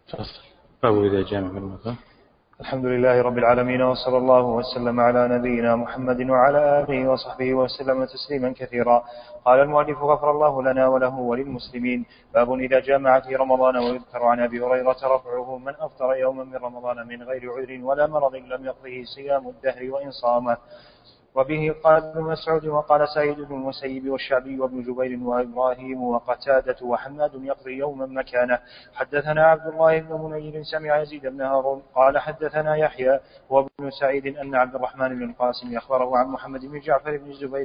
فهو إذا جامع في رمضان. الحمد لله رب العالمين، وصلى الله وسلم على نبينا محمد وعلى آله وصحبه وسلم تسليما كثيرا. قال المؤلف غفر الله لنا وله وللمسلمين. باب إذا جامع في رمضان. ويذكر عن أبي هريرة رفعه: من أفطر يوما من رمضان من غير عذر ولا مرض لم يقضه صيام الدهر وإن صامه. وبه قال ابن مسعود وقال سعيد بن المسيب والشعبي وابن جبير وإبراهيم وقتادة وحماد يقضي يوما مكانه. حدثنا عبد الله بن منير سمع يزيد بن هارون قال حدثنا يحيى وابن سعيد أن عبد الرحمن بن القاسم أخبره عن محمد بن جعفر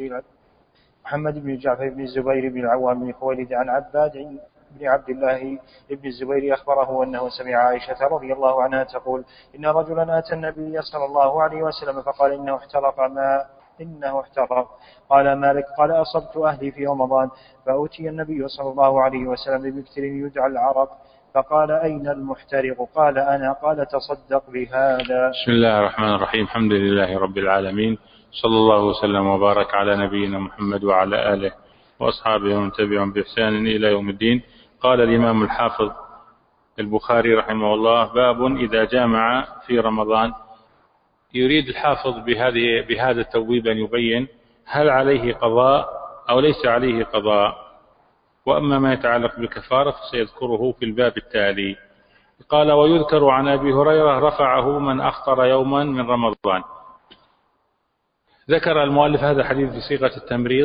بن الزبير بن العوام بن خويلد عن عباد بن عبد الله بن الزبير أخبره أنه سمع عائشة رضي الله عنها تقول: إن رجلا أتى النبي صلى الله عليه وسلم فقال: إنه احترق. قال مالك: قال أصبت أهلي في رمضان. فأتي النبي صلى الله عليه وسلم ببكر يدعى العرق فقال: أين المحترق؟ قال: أنا. قال: تصدق بهذا. بسم الله الرحمن الرحيم. الحمد لله رب العالمين، صلى الله وسلم وبارك على نبينا محمد وعلى آله وأصحابه ومن تبعهم بإحسان إلى يوم الدين. قال الإمام الحافظ البخاري رحمه الله: باب إذا جامع في رمضان. يريد الحافظ بهذا التبويب أن يبين هل عليه قضاء أو ليس عليه قضاء، وأما ما يتعلق بالكفارة فسيذكره في الباب التالي. قال: ويذكر عن أبي هريرة رفعه: من أفطر يوما من رمضان. ذكر المؤلف هذا الحديث بصيغة التمريض،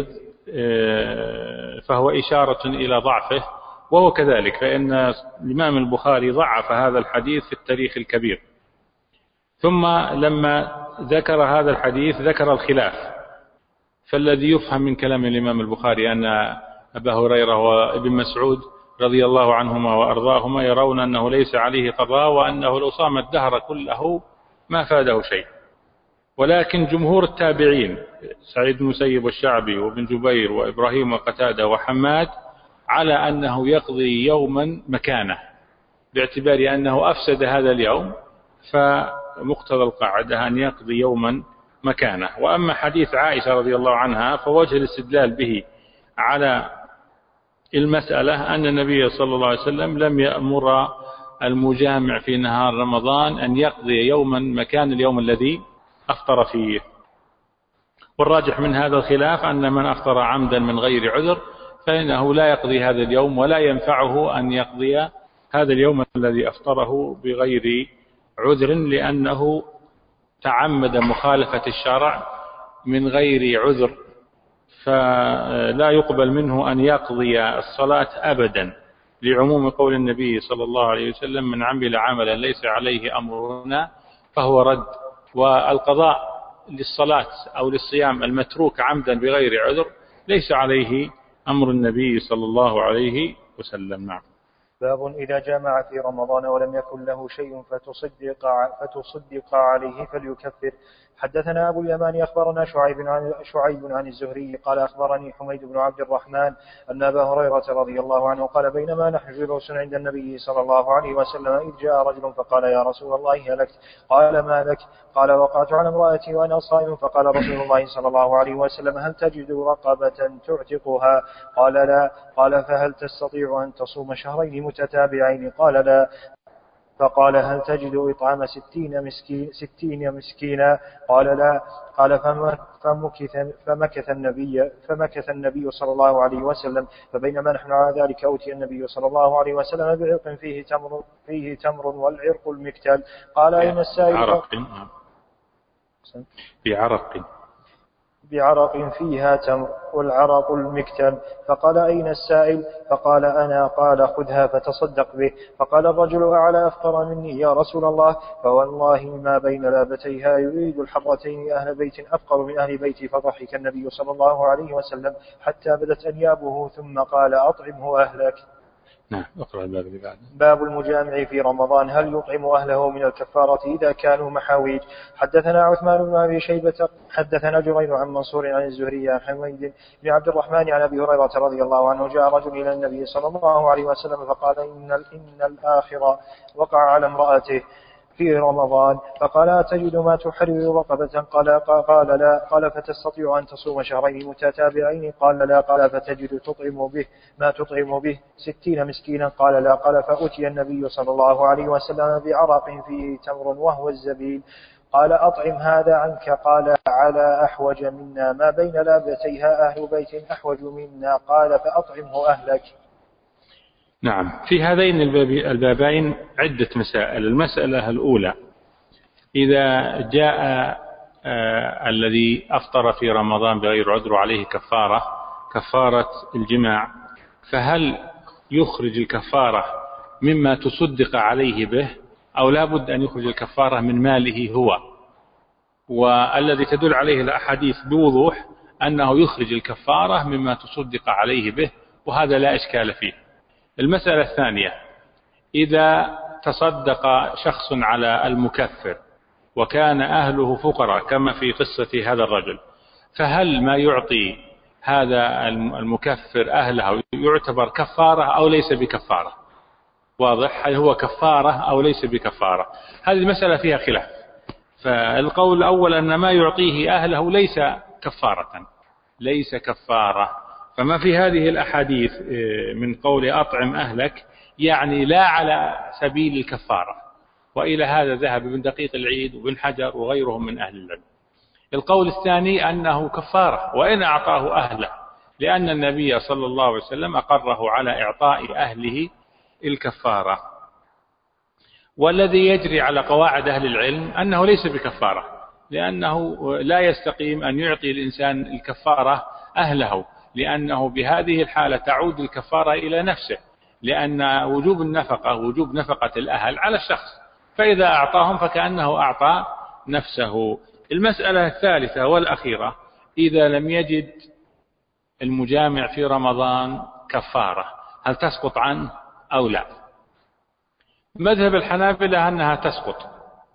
فهو إشارة إلى ضعفه، وهو كذلك، فإن الإمام البخاري ضعف هذا الحديث في التاريخ الكبير. ثم لما ذكر هذا الحديث ذكر الخلاف، فالذي يفهم من كلام الإمام البخاري أن أبا هريرة وابن مسعود رضي الله عنهما وأرضاهما يرون أنه ليس عليه قضاء، وأنه لو صام الدهر كله ما فاده شيء. ولكن جمهور التابعين سعيد بن المسيب والشعبي وابن جبير وإبراهيم وقتادة وحماد على أنه يقضي يوما مكانه، باعتبار أنه أفسد هذا اليوم، فمقتضى القاعدة أن يقضي يوما مكانه. وأما حديث عائشة رضي الله عنها فوجه الاستدلال به على المسألة أن النبي صلى الله عليه وسلم لم يأمر المجامع في نهار رمضان أن يقضي يوما مكان اليوم الذي أفطر فيه. والراجح من هذا الخلاف أن من أفطر عمدا من غير عذر فإنه لا يقضي هذا اليوم، ولا ينفعه أن يقضي هذا اليوم الذي أفطره بغير عذر، لأنه تعمد مخالفة الشرع من غير عذر، فلا يقبل منه أن يقضي الصلاة أبدا، لعموم قول النبي صلى الله عليه وسلم: من عمل عملا ليس عليه أمرنا فهو رد. والقضاء للصلاة أو للصيام المتروك عمدا بغير عذر ليس عليه أمر النبي صلى الله عليه وسلم. نعم. باب إذا جامع في رمضان ولم يكن له شيء فتصدق عليه فليكفر. حدثنا أبو اليمان أخبرنا شعيب عن الزهري قال: أخبرني حميد بن عبد الرحمن أن أبا هريرة رضي الله عنه قال: بينما نحن جلوس عند النبي صلى الله عليه وسلم إذ جاء رجل فقال: يا رسول الله هلكت. قال: ما لك؟ قال: وقعت على امرأتي وأنا صائم. فقال رسول الله صلى الله عليه وسلم: هل تجد رقبة تعتقها؟ قال: لا. قال: فهل تستطيع أن تصوم شهرين متتابعين؟ قال: لا. فقال: هل تجد إطعام 60 مسكينا؟ قال: لا. قال: فمكث النبي صلى الله عليه وسلم. فبينما نحن على ذلك أوتي النبي صلى الله عليه وسلم بعرق فيه تمر والعرق المكتل. قال: أين السائل؟ بعرق فيها تمر والعرق المكتل. فقال: أين السائل؟ فقال: أنا. قال: خذها فتصدق به. فقال الرجل: أعلى أفطر مني يا رسول الله؟ فوالله ما بين لابتيها يريد الحرتين أهل بيت أفقر من أهل بيتي. فضحك النبي صلى الله عليه وسلم حتى بدت أنيابه ثم قال: أطعمه أهلك. نعم. اقرأ الباب اللي بعده. باب المجامع في رمضان: هل يطعم أهله من الكفارة إذا كانوا محاويج؟ حدثنا عثمان بن أبي شيبة حدثنا جرير عن منصور عن الزهري عن حميد بن عبد الرحمن عن أبي هريرة رضي الله عنه جاء رجل إلى النبي صلى الله عليه وسلم فقال: إن الآخر وقع على امرأته في رمضان، فقال أتجد ما تحرر رقبة؟ قال لا. قال فتستطيع أن تصوم شهرين متتابعين؟ قال لا. قال فتجد تطعم به ما تطعم به 60 مسكينا؟ قال لا. قال فأتي النبي صلى الله عليه وسلم بعرق فيه تمر وهو الزبيب، قال أطعم هذا عنك. قال على أحوج منا ما بين لابتيها أهل بيت أحوج منا. قال فأطعمه أهلك. نعم، في هذين البابين عدة مسائل. المسألة الأولى: إذا جاء الذي أفطر في رمضان بغير عذر عليه كفارة الجماع، فهل يخرج الكفارة مما تصدق عليه به، أو لا بد أن يخرج الكفارة من ماله هو؟ والذي تدل عليه الأحاديث بوضوح أنه يخرج الكفارة مما تصدق عليه به، وهذا لا إشكال فيه. المسألة الثانية: إذا تصدق شخص على المكفر وكان أهله فقراء كما في قصة هذا الرجل، فهل ما يعطي هذا المكفر أهله يعتبر كفارة أو ليس بكفارة؟ واضح؟ هل هو كفارة أو ليس بكفارة؟ هذه المسألة فيها خلاف. فالقول الأول أن ما يعطيه أهله ليس كفارة. فما في هذه الأحاديث من قول أطعم أهلك يعني لا على سبيل الكفارة، وإلى هذا ذهب ابن دقيق العيد وابن حجر وغيرهم من أهل العلم. القول الثاني أنه كفارة وإن أعطاه أهله، لأن النبي صلى الله عليه وسلم أقره على إعطاء أهله الكفارة. والذي يجري على قواعد أهل العلم أنه ليس بكفارة، لأنه لا يستقيم أن يعطي الإنسان الكفارة أهله، لأنه بهذه الحالة تعود الكفارة إلى نفسه، لأن وجوب نفقة الأهل على الشخص، فإذا أعطاهم فكأنه أعطى نفسه. المسألة الثالثة والأخيرة: إذا لم يجد المجامع في رمضان كفارة، هل تسقط عنه أو لا؟ مذهب الحنابلة أنها تسقط،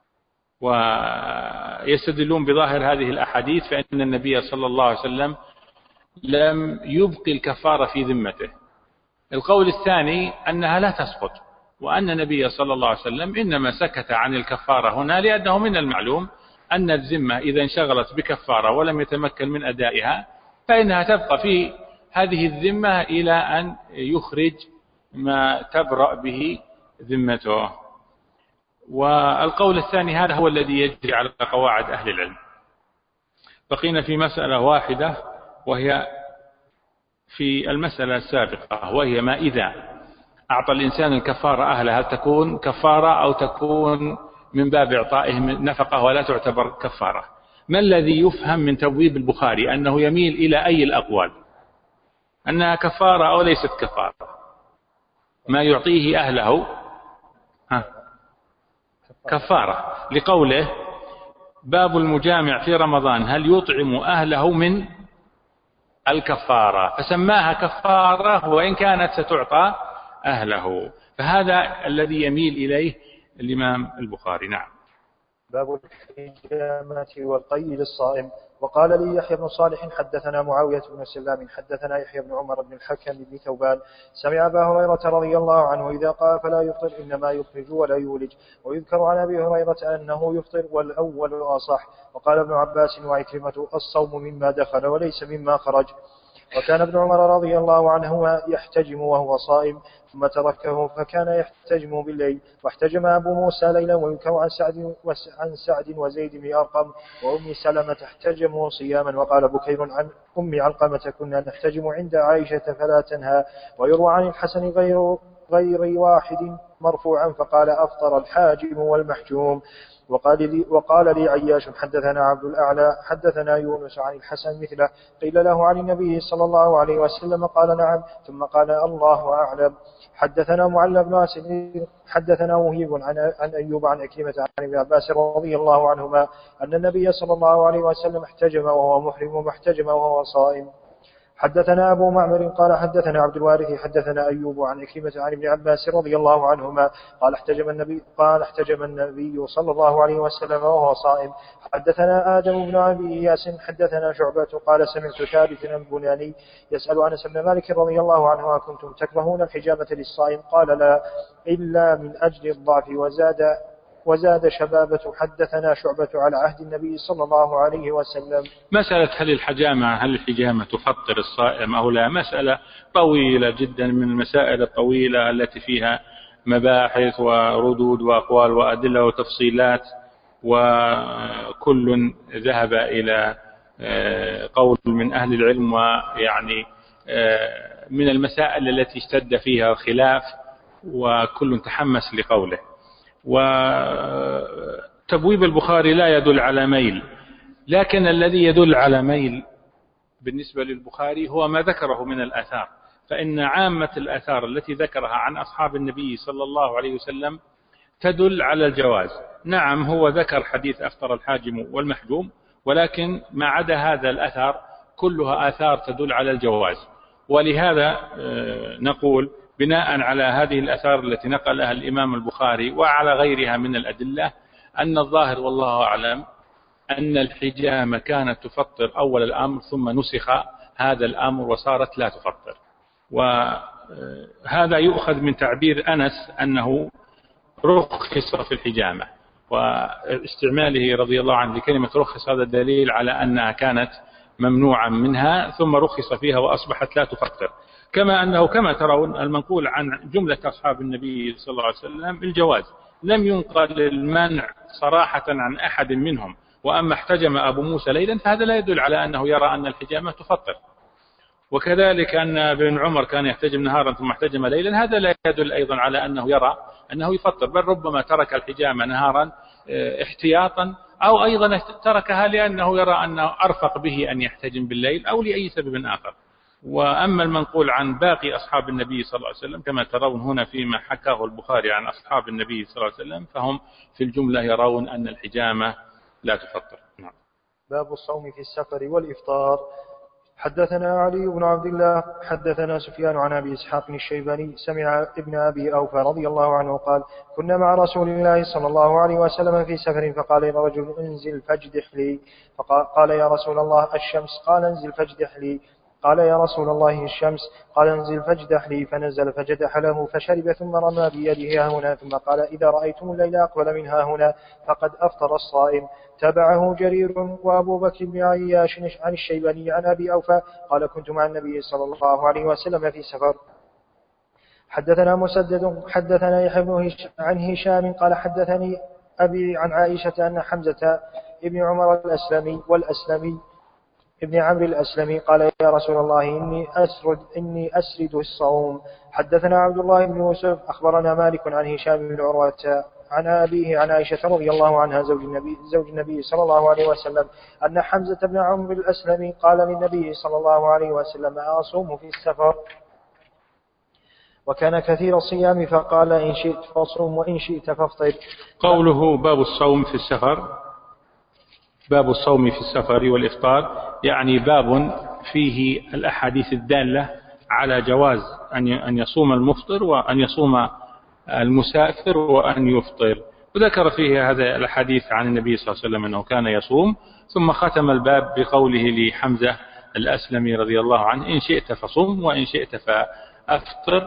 ويستدلون بظاهر هذه الأحاديث، فإن النبي صلى الله عليه وسلم لم يبقي الكفارة في ذمته. القول الثاني أنها لا تسقط، وأن النبي صلى الله عليه وسلم إنما سكت عن الكفارة هنا لأنه من المعلوم أن الذمة إذا انشغلت بكفارة ولم يتمكن من أدائها فإنها تبقى في هذه الذمة إلى أن يخرج ما تبرأ به ذمته. والقول الثاني هذا هو الذي يجري على قواعد أهل العلم. بقينا في مسألة واحدة، وهي في المسألة السابقة، وهي ما إذا أعطى الإنسان الكفارة أهلها، هل تكون كفارة أو تكون من باب إعطائهم نفقة ولا تعتبر كفارة؟ ما الذي يفهم من تبويب البخاري أنه يميل إلى أي الأقوال، أنها كفارة أو ليست كفارة؟ ما يعطيه أهله كفارة، لقوله باب المجامع في رمضان هل يطعم أهله من الكفارة، فسماها كفارة وإن كانت ستعطى أهله. فهذا الذي يميل إليه الإمام البخاري. نعم. باب الحجامة والقي للصائم. وقال لي يحيى بن صالح حدثنا معاوية بن سلام حدثنا يحيى بن عمر بن الحكم بن ثوبان سمع أبا هريرة رضي الله عنه إذا قال فلا يفطر إنما يخرج ولا يولج. ويذكر عن أبي هريرة أنه يفطر والأول أصح. وقال ابن عباس وعكرمة الصوم مما دخل وليس مما خرج. وكان ابن عمر رضي الله عنهما يحتجم وهو صائم ثم تركه فكان يحتجم بالليل. واحتجم أبو موسى ليلا. ويذكر عن سعد وزيد بن أرقم وأم سلمة احتجموا صياما. وقال بكير عن أم علقمة كنا نحتجم عند عائشة فلا تنهى. ويروى عن الحسن غير واحد مرفوعا فقال أفطر الحاجم والمحجوم. وقال لي عياش حدثنا عبد الأعلى حدثنا يونس عن الحسن مثله. قيل له عن النبي صلى الله عليه وسلم قال نعم ثم قال الله أعلم. حدثنا معل بن عاصم حدثنا وهيب عن أيوب عن أكرمة عن ابن عباس رضي الله عنهما أن النبي صلى الله عليه وسلم احتجم وهو محرم واحتجم وهو صائم. حدثنا أبو معمر قال حدثنا عبد الوارث حدثنا أيوب عن أكرمة عن ابن عباس رضي الله عنهما قال احتجم النبي صلى الله عليه وسلم وهو صائم. حدثنا آدم بن أبي إياس حدثنا شعبة قال سمعت ثابت البناني يسأل أنس بن مالك رضي الله عنه كنتم تكرهون الحجامة للصائم؟ قال لا إلا من أجل الضعف. وزاد وزاد شبابة حدثنا شعبة على عهد النبي صلى الله عليه وسلم. مسألة هل الحجامة تفطر الصائم أو لا مسألة طويلة جدا من المسائل الطويلة التي فيها مباحث وردود وأقوال وأدلة وتفصيلات، وكل ذهب إلى قول من أهل العلم، ويعني من المسائل التي اشتد فيها الخلاف وكل تحمس لقوله. وتبويب البخاري لا يدل على ميل، لكن الذي يدل على ميل بالنسبة للبخاري هو ما ذكره من الآثار، فإن عامة الآثار التي ذكرها عن أصحاب النبي صلى الله عليه وسلم تدل على الجواز. نعم هو ذكر حديث أفطر الحاجم والمحجوم، ولكن ما عدا هذا الأثر كلها آثار تدل على الجواز. ولهذا نقول بناء على هذه الآثار التي نقلها الإمام البخاري وعلى غيرها من الأدلة أن الظاهر والله أعلم أن الحجامة كانت تفطر أول الأمر ثم نسخ هذا الأمر وصارت لا تفطر. وهذا يؤخذ من تعبير أنس أنه رخص في الحجامة، واستعماله رضي الله عنه لكلمة رخص هذا دليل على أنها كانت ممنوعا منها ثم رخص فيها وأصبحت لا تفطر. كما أنه كما ترون المنقول عن جملة أصحاب النبي صلى الله عليه وسلم الجواز، لم ينقل المنع صراحة عن أحد منهم. وأما احتجم أبو موسى ليلا فهذا لا يدل على أنه يرى أن الحجامة تفطر، وكذلك أن ابن عمر كان يحتجم نهارا ثم احتجم ليلا، هذا لا يدل أيضا على أنه يرى أنه يفطر، بل ربما ترك الحجامة نهارا احتياطا، أو أيضا تركها لأنه يرى أنه أرفق به أن يحتجم بالليل أو لأي سبب آخر. وأما المنقول عن باقي أصحاب النبي صلى الله عليه وسلم كما ترون هنا فيما حكاه البخاري عن أصحاب النبي صلى الله عليه وسلم فهم في الجملة يرون أن الحجامة لا تفطر. نعم. باب الصوم في السفر والإفطار. حدثنا علي بن عبد الله حدثنا سفيان عن أبي إسحاق الشيباني سمع ابن أبي أوفى رضي الله عنه قال كنا مع رسول الله صلى الله عليه وسلم في سفر فقال لرجل انزل فاجدح لي، فقال يا رسول الله الشمس، قال انزل فاجدح لي، قال يا رسول الله الشمس، قال انزل فاجدح لي، فنزل فجدح له فشرب ثم رمى بيده هنا ثم قال إذا رأيتم الليل أقبل من هنا فقد أفطر الصائم. تابعه جرير وأبو بكر بن عياش عن الشيباني عن أبي أوفى قال كنت مع النبي صلى الله عليه وسلم في سفر. حدثنا مسدد حدثنا يحيى عن هشام قال حدثني أبي عن عائشة أن حمزة ابن عمر والأسلمي ابن عمرو الأسلمي قال يا رسول الله إني أسرد الصوم. حدثنا عبد الله بن يوسف أخبرنا مالك عن هشام بن عروة عن أبيه عن عائشة رضي الله عنها زوج النبي صلى الله عليه وسلم أن حمزة بن عمرو الأسلمي قال للنبي صلى الله عليه وسلم أصوم في السفر، وكان كثير الصيام فقال إن شئت فصوم وإن شئت فافطر. قوله باب الصوم في السفر، باب الصوم في السفر والإفطار، يعني باب فيه الأحاديث الدالة على جواز أن يصوم المفطر وأن يصوم المسافر وأن يفطر. وذكر فيه هذا الحديث عن النبي صلى الله عليه وسلم أنه كان يصوم، ثم ختم الباب بقوله لحمزة الأسلمي رضي الله عنه إن شئت فصوم وإن شئت فأفطر.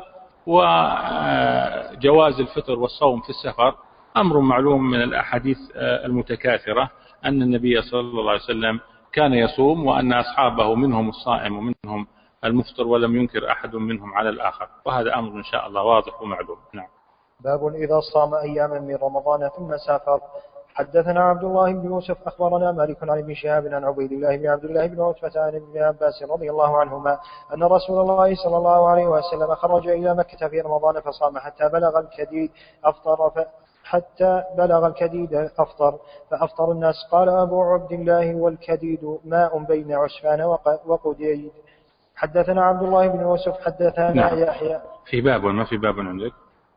وجواز الفطر والصوم في السفر أمر معلوم من الأحاديث المتكاثرة أن النبي صلى الله عليه وسلم كان يصوم وأن أصحابه منهم الصائم ومنهم المفطر ولم ينكر أحد منهم على الآخر، وهذا أمر إن شاء الله واضح ومعلوم. نعم. باب إذا صام أياما من رمضان ثم سافر. حدثنا عبد الله بن يوسف أخبرنا مالك عن ابن شهاب عن عبيد الله بن عبد الله بن عتبة عن ابن عباس رضي الله عنهما أن رسول الله صلى الله عليه وسلم خرج إلى مكة في رمضان فصام حتى بلغ الكديد أفطر فأفطر الناس. قال أبو عبد الله والكديد ماء بين عسفان وقديد. حدثنا عبد الله بن يوسف حدثنا نعم. يحيى في باب وما في باب عندك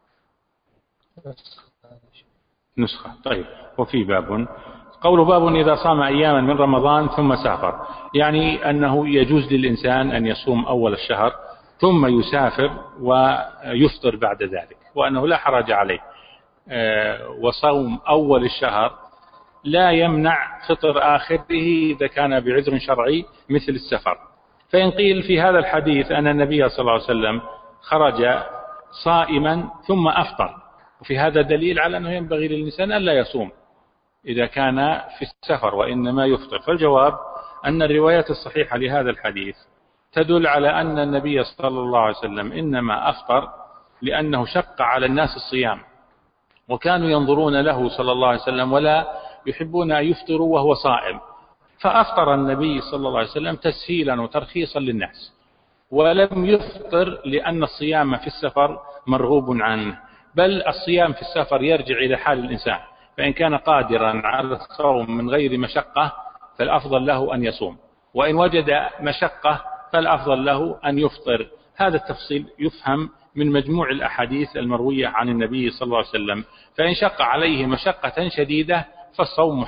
نسخة؟ طيب. وفي باب قول باب إذا صام أياما من رمضان ثم سافر، يعني أنه يجوز للإنسان أن يصوم أول الشهر ثم يسافر ويفطر بعد ذلك، وأنه لا حرج عليه. وصوم أول الشهر لا يمنع فطر آخره إذا كان بعذر شرعي مثل السفر. فإن قيل في هذا الحديث أن النبي صلى الله عليه وسلم خرج صائما ثم أفطر، وفي هذا دليل على أنه ينبغي للإنسان ألا يصوم إذا كان في السفر وإنما يفطر. فالجواب أن الروايات الصحيحة لهذا الحديث تدل على أن النبي صلى الله عليه وسلم إنما أفطر لأنه شق على الناس الصيام، وكانوا ينظرون له صلى الله عليه وسلم ولا يحبون أن يفطروا وهو صائم، فأفطر النبي صلى الله عليه وسلم تسهيلا وترخيصا للناس، ولم يفطر لأن الصيام في السفر مرغوب عنه، بل الصيام في السفر يرجع إلى حال الإنسان، فإن كان قادرا على الصوم من غير مشقة فالأفضل له أن يصوم، وإن وجد مشقة فالأفضل له أن يفطر. هذا التفصيل يفهم من مجموع الأحاديث المروية عن النبي صلى الله عليه وسلم. فإن شق عليه مشقة شديدة فالصوم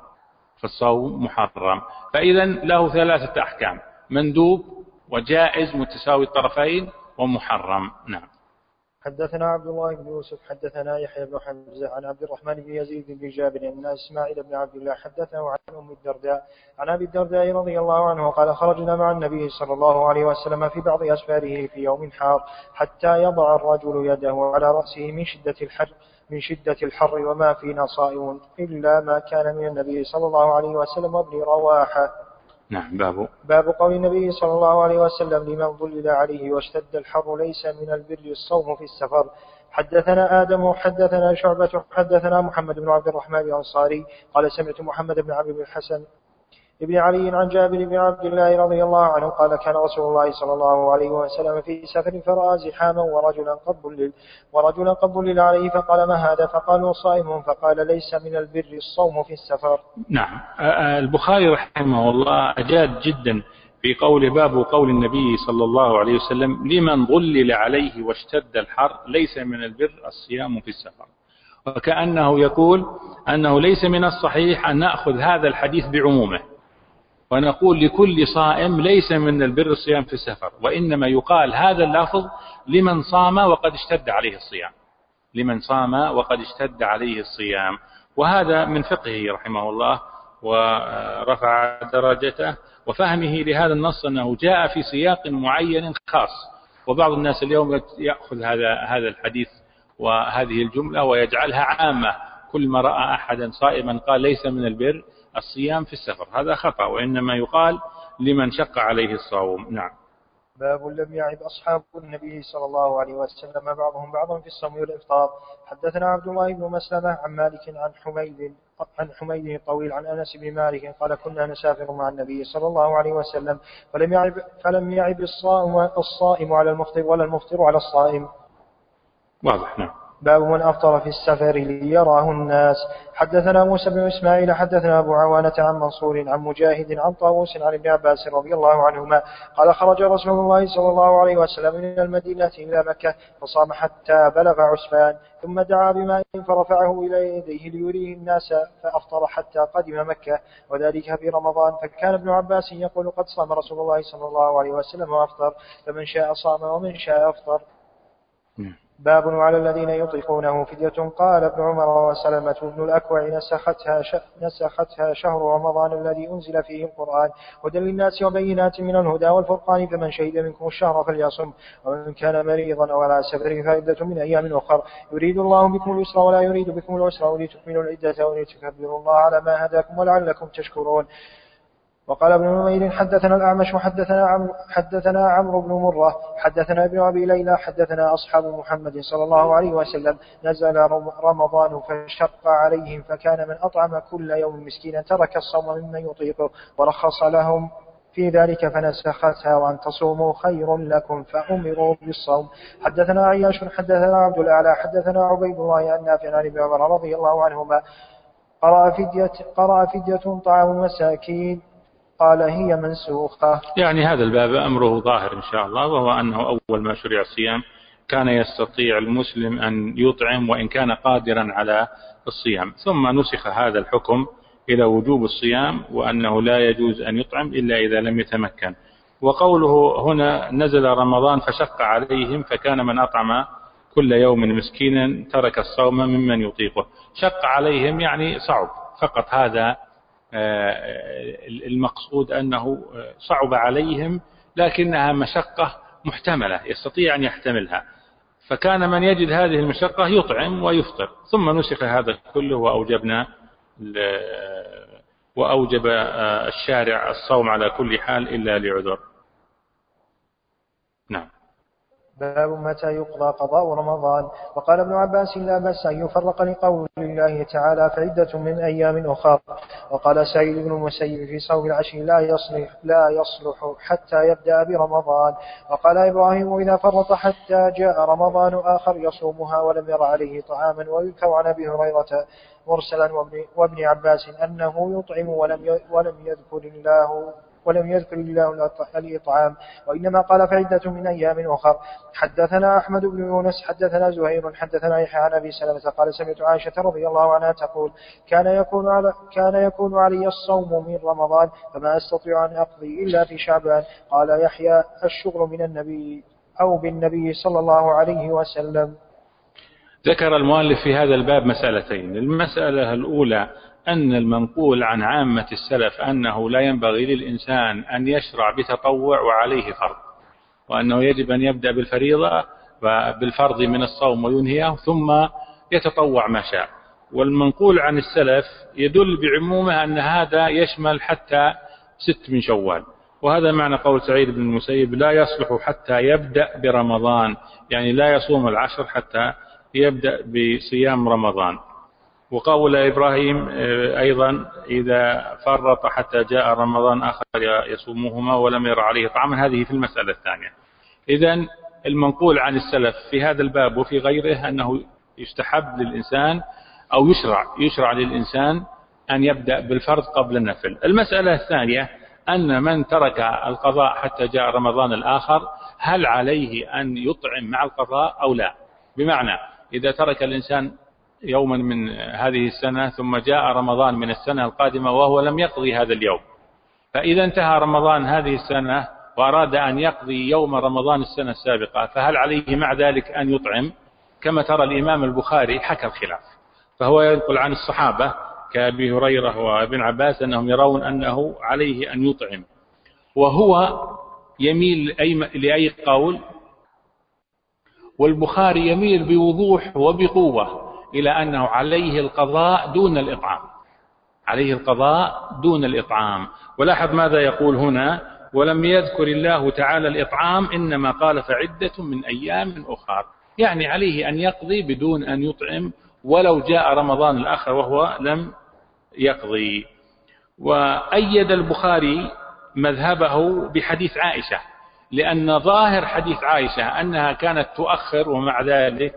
محرم. فإذا له ثلاثة أحكام: مندوب وجائز متساوي الطرفين ومحرم. نعم. حدثنا عبد الله بن يوسف حدثنا يحيى بن حمزة عن عبد الرحمن بن يزيد بن جابر أن إسماعيل بن عبد الله حدثه عن أم الدرداء عن أبي الدرداء رضي الله عنه قال: خرجنا مع النبي صلى الله عليه وسلم في بعض أسفاره في يوم حار حتى يضع الرجل يده على رأسه من شدة الحر وما فينا صائم إلا ما كان من النبي صلى الله عليه وسلم وابن رواحة. نعم. باب قول النبي صلى الله عليه وسلم لمن ظلل عليه واشتد الحر: ليس من البر الصوم في السفر. حدثنا آدم حدثنا شعبة حدثنا محمد بن عبد الرحمن الأنصاري قال: سمعت محمد بن عبد الحسن ابن علي عن جابر بن عبد الله رضي الله عنه قال: كان رسول الله صلى الله عليه وسلم في سفر فرأى زحاما ورجلا قد ظلل عليه فقال: ما هذا؟ فقالوا: صائم. فقال: ليس من البر الصوم في السفر. نعم. البخاري رحمه الله أجاد جدا في قول باب قول النبي صلى الله عليه وسلم لمن ظلل عليه واشتد الحر ليس من البر الصيام في السفر، وكأنه يقول أنه ليس من الصحيح أن نأخذ هذا الحديث بعمومه ونقول لكل صائم ليس من البر الصيام في السفر، وإنما يقال هذا اللفظ لمن صام وقد اشتد عليه الصيام. وهذا من فقهه رحمه الله ورفع درجته وفهمه لهذا النص أنه جاء في سياق معين خاص. وبعض الناس اليوم يأخذ هذا الحديث وهذه الجملة ويجعلها عامة، كل ما رأى أحدا صائما قال ليس من البر الصيام في السفر، هذا خطأ، وإنما يقال لمن شق عليه الصوم. نعم. باب لم يعب أصحاب النبي صلى الله عليه وسلم بعضهم بعضا في الصوم والإفطار. حدثنا عبد الله بن مسلمة عن مالك عن حميد الطويل عن أنس بن مالك قال: كنا نسافر مع النبي صلى الله عليه وسلم فلم يعب الصائم على المفطر ولا المفطر على الصائم. واضح. نعم. باب من أفطر في السفر ليراه الناس. حدثنا موسى بن إسماعيل حدثنا أبو عوانة عن منصور عن مجاهد عن طاووس عن ابن عباس رضي الله عنهما قال: خرج رسول الله صلى الله عليه وسلم من المدينة إلى مكة فصام حتى بلغ عسفان ثم دعا بماء فرفعه إلى يديه ليريه الناس فأفطر حتى قدم مكة، وذلك في رمضان. فكان ابن عباس يقول: قد صام رسول الله صلى الله عليه وسلم وأفطر، فمن شاء صام ومن شاء أفطر. باب على الذين يطيقونه فدية. قال ابن عمر وسلمة بن الأكوع: نسختها شهر رمضان الذي أنزل فيه القرآن هدى للناس وبينات من الهدى والفرقان، فمن شهد منكم الشهر فليصم، ومن كان مريضا أو على سفر فعدة من أيام أخر، يريد الله بكم اليسر ولا يريد بكم العسر ولتكملوا العدة ولتكبروا الله على ما هداكم ولعلكم تشكرون. وقال ابن نمير: حدثنا الأعمش حدثنا عمرو بن مرة حدثنا ابن أبي ليلى حدثنا أصحاب محمد صلى الله عليه وسلم نزل رمضان فشق عليهم، فكان من أطعم كل يوم مسكينا ترك الصوم ممن يطيقه، ورخص لهم في ذلك فنسختها، وأن تصوموا خير لكم، فأمروا بالصوم. حدثنا عياش حدثنا عبد الأعلى حدثنا عبيد الله عن نافع عن ابن عمر رضي الله عنهما قرأ فدية طعام مساكين، قال: هي منسوخة. يعني هذا الباب أمره ظاهر إن شاء الله، وهو أنه أول ما شرع الصيام كان يستطيع المسلم أن يطعم وإن كان قادرا على الصيام، ثم نسخ هذا الحكم إلى وجوب الصيام وأنه لا يجوز أن يطعم إلا إذا لم يتمكن. وقوله هنا نزل رمضان فشق عليهم، فكان من أطعم كل يوم مسكينا ترك الصوم ممن يطيقه. شق عليهم يعني صعب فقط، هذا المقصود أنه صعب عليهم لكنها مشقة محتملة يستطيع أن يحتملها. فكان من يجد هذه المشقة يطعم ويفطر، ثم نسخ هذا كله وأوجب الشارع الصوم على كل حال إلا لعذر. نعم. باب متى يقضى قضاء رمضان. وقال ابن عباس لا بأس أن يفرق لقول الله تعالى فعدة من أيام أخرى. وقال سعيد بن المسيب في صوم العشر لا يصلح حتى يبدأ برمضان. وقال إبراهيم إذا فرط حتى جاء رمضان آخر يصومها ولم ير عليه طعاما. ويذكر عن أبي هريرة مرسلا وابن عباس أنه يطعم ولم يذكر الله الإطعام، وإنما قال فعدة من أيام أخر. حدثنا أحمد بن يونس حدثنا زهير حدثنا يحيى عن أبي سلمة قال سمعت عائشة رضي الله عنها تقول كان يكون علي الصوم من رمضان فما أستطيع أن أقضي إلا في شعبان. قال يحيى الشغل من النبي أو بالنبي صلى الله عليه وسلم. ذكر المؤلف في هذا الباب مسألتين. المسألة الأولى أن المنقول عن عامة السلف أنه لا ينبغي للإنسان أن يشرع بتطوع وعليه فرض، وأنه يجب أن يبدأ بالفريضة بالفرض من الصوم وينهيه ثم يتطوع ما شاء. والمنقول عن السلف يدل بعمومه أن هذا يشمل حتى 6 من شوال، وهذا معنى قول سعيد بن المسيب لا يصلح حتى يبدأ برمضان، يعني لا يصوم 10 حتى يبدأ بصيام رمضان. وقول إبراهيم أيضا إذا فرط حتى جاء رمضان آخر يصومهما ولم ير عليه طعاما، هذه في المسألة الثانية. إذن المنقول عن السلف في هذا الباب وفي غيره أنه يستحب للإنسان أو يشرع للإنسان أن يبدأ بالفرض قبل النفل. المسألة الثانية أن من ترك القضاء حتى جاء رمضان الآخر هل عليه أن يطعم مع القضاء أو لا؟ بمعنى إذا ترك الإنسان يوما من هذه السنة ثم جاء رمضان من السنة القادمة وهو لم يقضي هذا اليوم، فإذا انتهى رمضان هذه السنة وأراد أن يقضي يوم رمضان السنة السابقة فهل عليه مع ذلك أن يطعم؟ كما ترى الإمام البخاري حكى الخلاف، فهو ينقل عن الصحابة كأبي هريرة وابن عباس أنهم يرون أنه عليه أن يطعم، وهو يميل لأي قول، والبخاري يميل بوضوح وبقوة إلى أنه عليه القضاء دون الإطعام. ولاحظ ماذا يقول هنا: ولم يذكر الله تعالى الإطعام إنما قال فعدة من أيام أخر، يعني عليه أن يقضي بدون أن يطعم ولو جاء رمضان الآخر وهو لم يقضي. وأيد البخاري مذهبه بحديث عائشة، لأن ظاهر حديث عائشة أنها كانت تؤخر ومع ذلك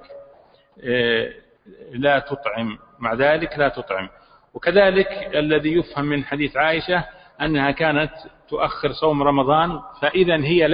لا تطعم، وكذلك الذي يفهم من حديث عائشة أنها كانت تؤخر صوم رمضان، فإذا هي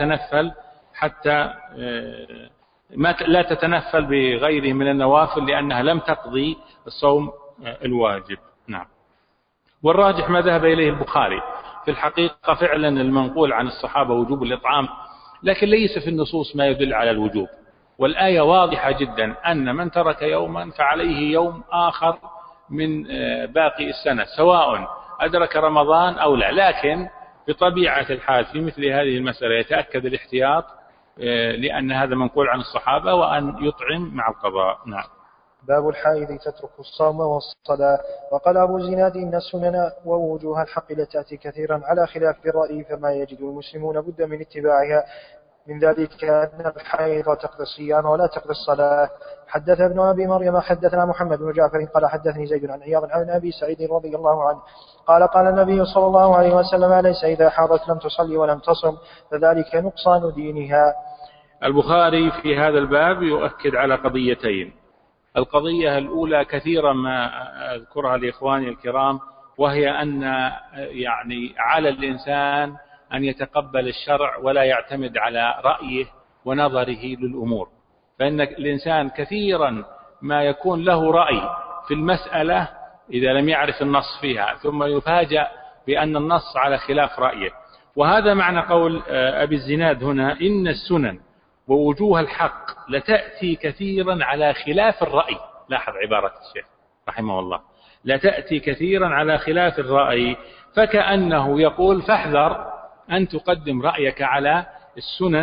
لا تتنفل بغيره من النوافل لأنها لم تقضي الصوم الواجب. نعم. والراجح ما ذهب إليه البخاري في الحقيقة فعلا المنقول عن الصحابة وجوب الإطعام، لكن ليس في النصوص ما يدل على الوجوب، والآية واضحة جدا أن من ترك يوما فعليه يوم آخر من باقي السنة سواء أدرك رمضان أو لا، لكن بطبيعة الحال في مثل هذه المسألة يتأكد الاحتياط لأن هذا منقول عن الصحابة، وأن يطعم مع القضاء. نعم. باب الحائض تترك الصوم والصلاة. وقال أبو زناد إن السنن ووجوه الحق لتأتي كثيرا على خلاف الرأي، فما يجد المسلمون بد من اتباعها، من ذلك أن الحائض تقضي الصيام ولا تقضي الصلاة. حدث ابن أبي مريم حدثنا محمد بن جعفر قال حدثني زيد عن عياض عن أبي سعيد رضي الله عنه قال النبي صلى الله عليه وسلم ليس إذا حاضت لم تصلي ولم تصم فذلك نقصان دينها. البخاري في هذا الباب يؤكد على قضيتين. القضية الأولى كثيرا ما أذكرها لإخواني الكرام، وهي أن يعني على الإنسان أن يتقبل الشرع ولا يعتمد على رأيه ونظره للأمور، فإن الإنسان كثيرا ما يكون له رأي في المسألة إذا لم يعرف النص فيها ثم يفاجأ بأن النص على خلاف رأيه. وهذا معنى قول أبي الزناد هنا إن السنن ووجوه الحق لتأتي كثيرا على خلاف الرأي. لاحظ عبارة الشيخ رحمه الله، لتأتي كثيرا على خلاف الرأي، فكأنه يقول فاحذر أن تقدم رأيك على السنن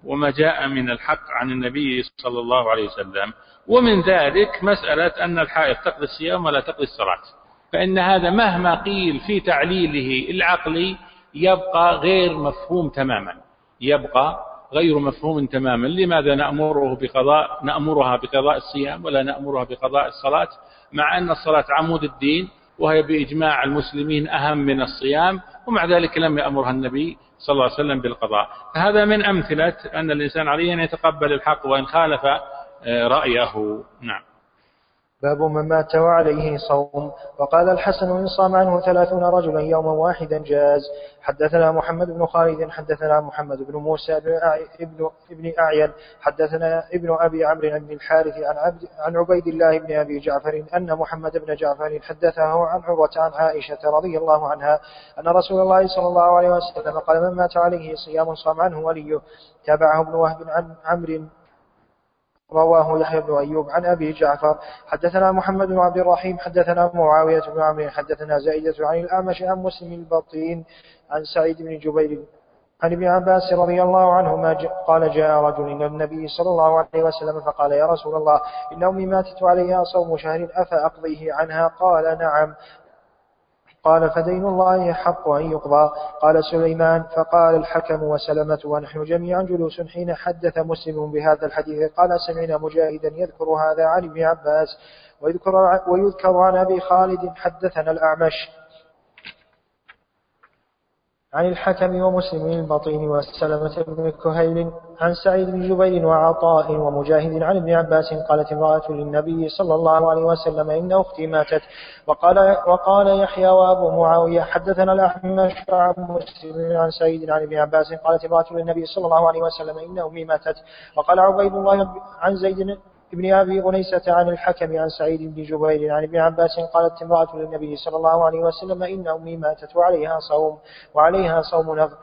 وما جاء من الحق عن النبي صلى الله عليه وسلم. ومن ذلك مسألة أن الحائض تقضي الصيام ولا تقضي الصلاة، فإن هذا مهما قيل في تعليله العقلي يبقى غير مفهوم تماما، يبقى غير مفهوم تماما. لماذا نأمرها بقضاء الصيام ولا نأمرها بقضاء الصلاة، مع أن الصلاة عمود الدين وهي بإجماع المسلمين أهم من الصيام، ومع ذلك لم يأمرها النبي صلى الله عليه وسلم بالقضاء. فهذا من أمثلة أن الإنسان عليه أن يتقبل الحق وإن خالف رأيه. نعم. باب من مات وعليه صوم. وقال الحسن إن صام عنه 30 رجلا يوما واحدا جاز. حدثنا محمد بن خالد حدثنا محمد بن موسى بن أعين حدثنا ابن أبي عمرو بن الحارث عن عبيد الله بن أبي جعفر أن محمد بن جعفر حدثه عن عروة عن عائشة رضي الله عنها أن رسول الله صلى الله عليه وسلم قال من مات عليه صيام صام عنه وليه. تابعه ابن وهب عن عمرو رواه يحيى بن أيوب عن أبي جعفر. حدثنا محمد بن عبد الرحيم حدثنا معاوية بن عمرو حدثنا زائدة عن الأعمش عن مسلم البطين عن سعيد بن جبير عن ابن عباس رضي الله عنهما قال جاء رجل إلى النبي صلى الله عليه وسلم فقال يا رسول الله إن أمي ماتت عليها صوم شهر أفأقضيه عنها؟ قال نعم. قال فدين الله حق أن يقضى. قال سليمان فقال الحكم وسلمة ونحن جميعا جلوس حين حدث مسلم بهذا الحديث قال سمعنا مجاهدا يذكر هذا عن ابن عباس ويذكر عن أبي خالد حدثنا الأعمش عن الحكم ومسلم البطين والسلمة بن كهيل عن سعيد بن جبير وعطاء ومجاهد عن ابن عباس قالت امرأة للنبي صلى الله عليه وسلم إن أختي ماتت. وقال يحيى وأبو معاوية حدثنا الأعمش عن مسلم عن سعيد عن ابن عباس قالت امرأة للنبي صلى الله عليه وسلم إن أمي ماتت. وقال عبيد الله عن زيد ابن أبي غنيسة عن الحكم عن سعيد بن جبير عن ابن عباس قالت امرأة للنبي صلى الله عليه وسلم إن أمي ماتت وعليها صوم نذر.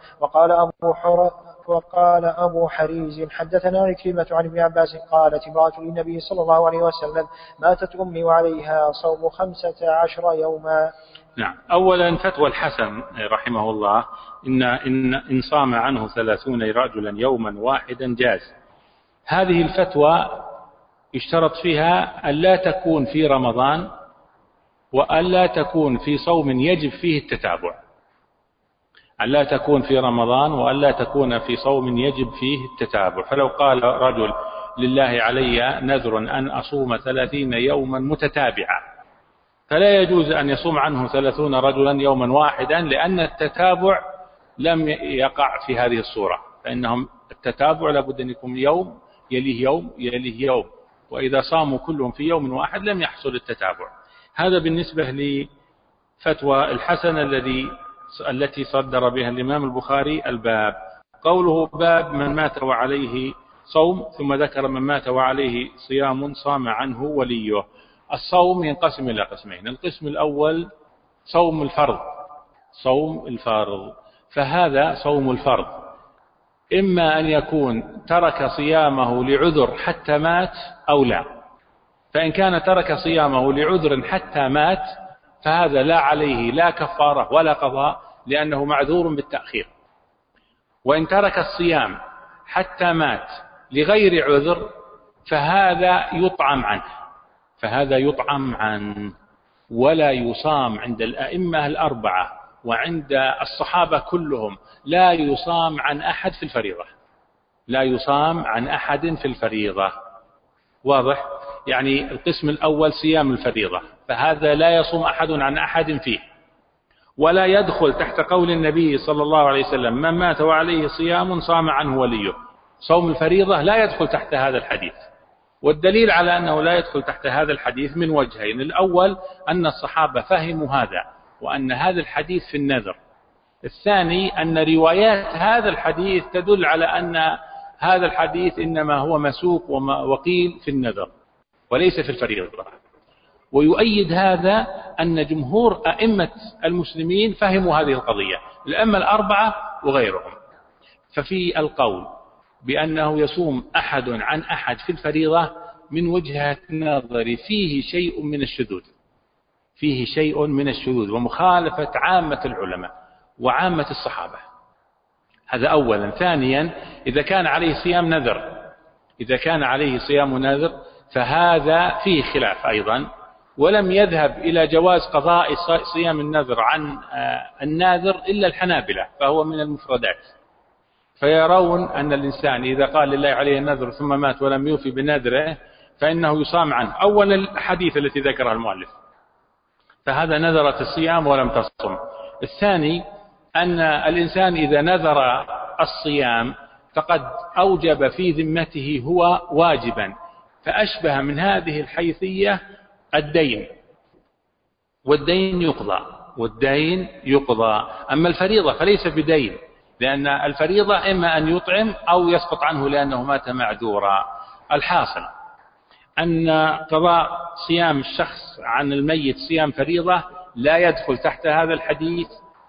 وقال أبو حريز حدثنا عكرمة عن ابن عباس قالت امرأة للنبي صلى الله عليه وسلم ماتت أمي وعليها صوم 15 يوما. نعم. أولا فتوى الحسن رحمه الله إن صام عنه 30 رجلا يوما واحدا جاز. هذه الفتوى اشترط فيها ألا تكون في رمضان وألا تكون في صوم يجب فيه التتابع، ألا تكون في رمضان وألا تكون في صوم يجب فيه التتابع. فلو قال رجل لله علي نذر أن أصوم 30 يوما متتابعا فلا يجوز أن يصوم عنه 30 رجلا يوما واحدا، لأن التتابع لم يقع في هذه الصورة، فإنهم التتابع لابد أن يكون يوم يليه يوم يليه يوم، وإذا صاموا كلهم في يوم واحد لم يحصل التتابع. هذا بالنسبة لفتوى الحسن التي صدر بها الإمام البخاري الباب. قوله باب من مات وعليه صوم، ثم ذكر من مات وعليه صيام صام عنه وليه. الصوم ينقسم إلى قسمين. القسم الأول صوم الفرض، فهذا صوم الفرض إما أن يكون ترك صيامه لعذر حتى مات أو لا. فإن كان ترك صيامه لعذر حتى مات فهذا لا عليه لا كفارة ولا قضاء، لأنه معذور بالتأخير. وإن ترك الصيام حتى مات لغير عذر فهذا يطعم عنه ولا يصام عند الأئمة الأربعة وعند الصحابة كلهم. لا يصام عن أحد في الفريضة. واضح؟ يعني القسم الأول صيام الفريضة، فهذا لا يصوم أحد عن أحد فيه، ولا يدخل تحت قول النبي صلى الله عليه وسلم من مات وعليه صيام صام عنه وليه. صوم الفريضة لا يدخل تحت هذا الحديث. والدليل على أنه لا يدخل تحت هذا الحديث من وجهين: الأول أن الصحابة فهموا هذا وأن هذا الحديث في النذر. الثاني أن روايات هذا الحديث تدل على أن هذا الحديث إنما هو مسوق وقيل في النذر وليس في الفريضة. ويؤيد هذا أن جمهور أئمة المسلمين فهموا هذه القضية، الأئمة الأربعة وغيرهم. ففي القول بأنه يصوم أحد عن أحد في الفريضة من وجهة نظري فيه شيء من الشذوذ ومخالفة عامة العلماء وعامة الصحابة. هذا أولا. ثانيا إذا كان عليه صيام نذر، إذا كان عليه صيام نذر فهذا فيه خلاف أيضا، ولم يذهب إلى جواز قضاء صيام النذر عن الناذر إلا الحنابلة، فهو من المفردات، فيرون أن الإنسان إذا قال لله عليه النذر ثم مات ولم يوفي بنذره فإنه يصام عنه. أولا الحديث التي ذكرها المؤلف، فهذا نذرت الصيام ولم تصم. الثاني أن الإنسان إذا نذر الصيام فقد أوجب في ذمته هو واجبا، فأشبه من هذه الحيثية الدين، والدين يقضى. أما الفريضة فليس بدين، لأن الفريضة إما أن يطعم أو يسقط عنه لأنه مات معذورا. الحاصل أن قضاء صيام الشخص عن الميت صيام فريضة لا يدخل تحت هذا الحديث،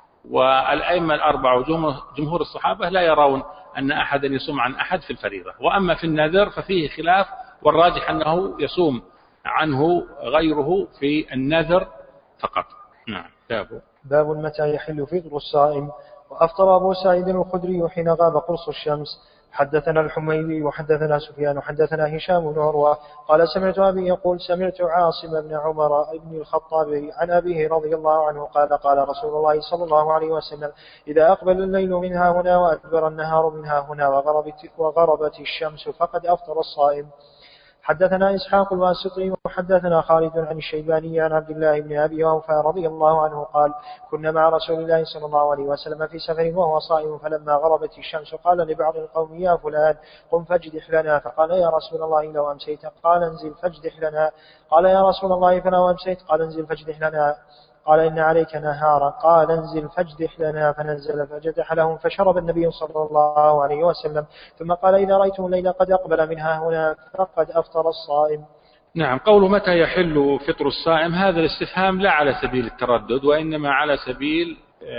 والأئمة الأربعة وجمهور الصحابة لا يرون أن أحدا يصوم عن أحد في الفريضة. وأما في النذر ففيه خلاف، والراجح أنه يصوم عنه غيره في النذر فقط. نعم. باب متى يحل فطر الصائم. وأفطر أبو سعيد الخدري حين غاب قرص الشمس. حدثنا الحميدي وحدثنا سفيان وحدثنا هشام بن عروة قال سمعت أبي يقول سمعت عاصم بن عمر بن الخطاب عن أبيه رضي الله عنه قال قال رسول الله صلى الله عليه وسلم إذا أقبل الليل منها هنا وأدبر النهار منها هنا وغربت الشمس فقد أفطر الصائم. حدثنا إسحاق الواسطي وحدثنا خالد عن الشيباني عن عبد الله بن أبي أوفى رضي الله عنه قال كنا مع رسول الله صلى الله عليه وسلم في سفر وهو صائم، فلما غربت الشمس قال لبعض القوم يا فلان قم فاجدح لنا، فقال يا رسول الله لو أمسيت، قال انزل فاجدح لنا، قال يا رسول الله فلو أمسيت، قال انزل فاجدح لنا، قال إن عليك نهارا، قال انزل فاجدح لنا، فنزل فجدح لهم، فشرب النبي صلى الله عليه وسلم، ثم قال إذا رأيتم الليل قد أقبل منها هنا فقد أفطر الصائم. نعم. قول متى يحل فطر الصائم، هذا الاستفهام لا على سبيل التردد، وإنما على سبيل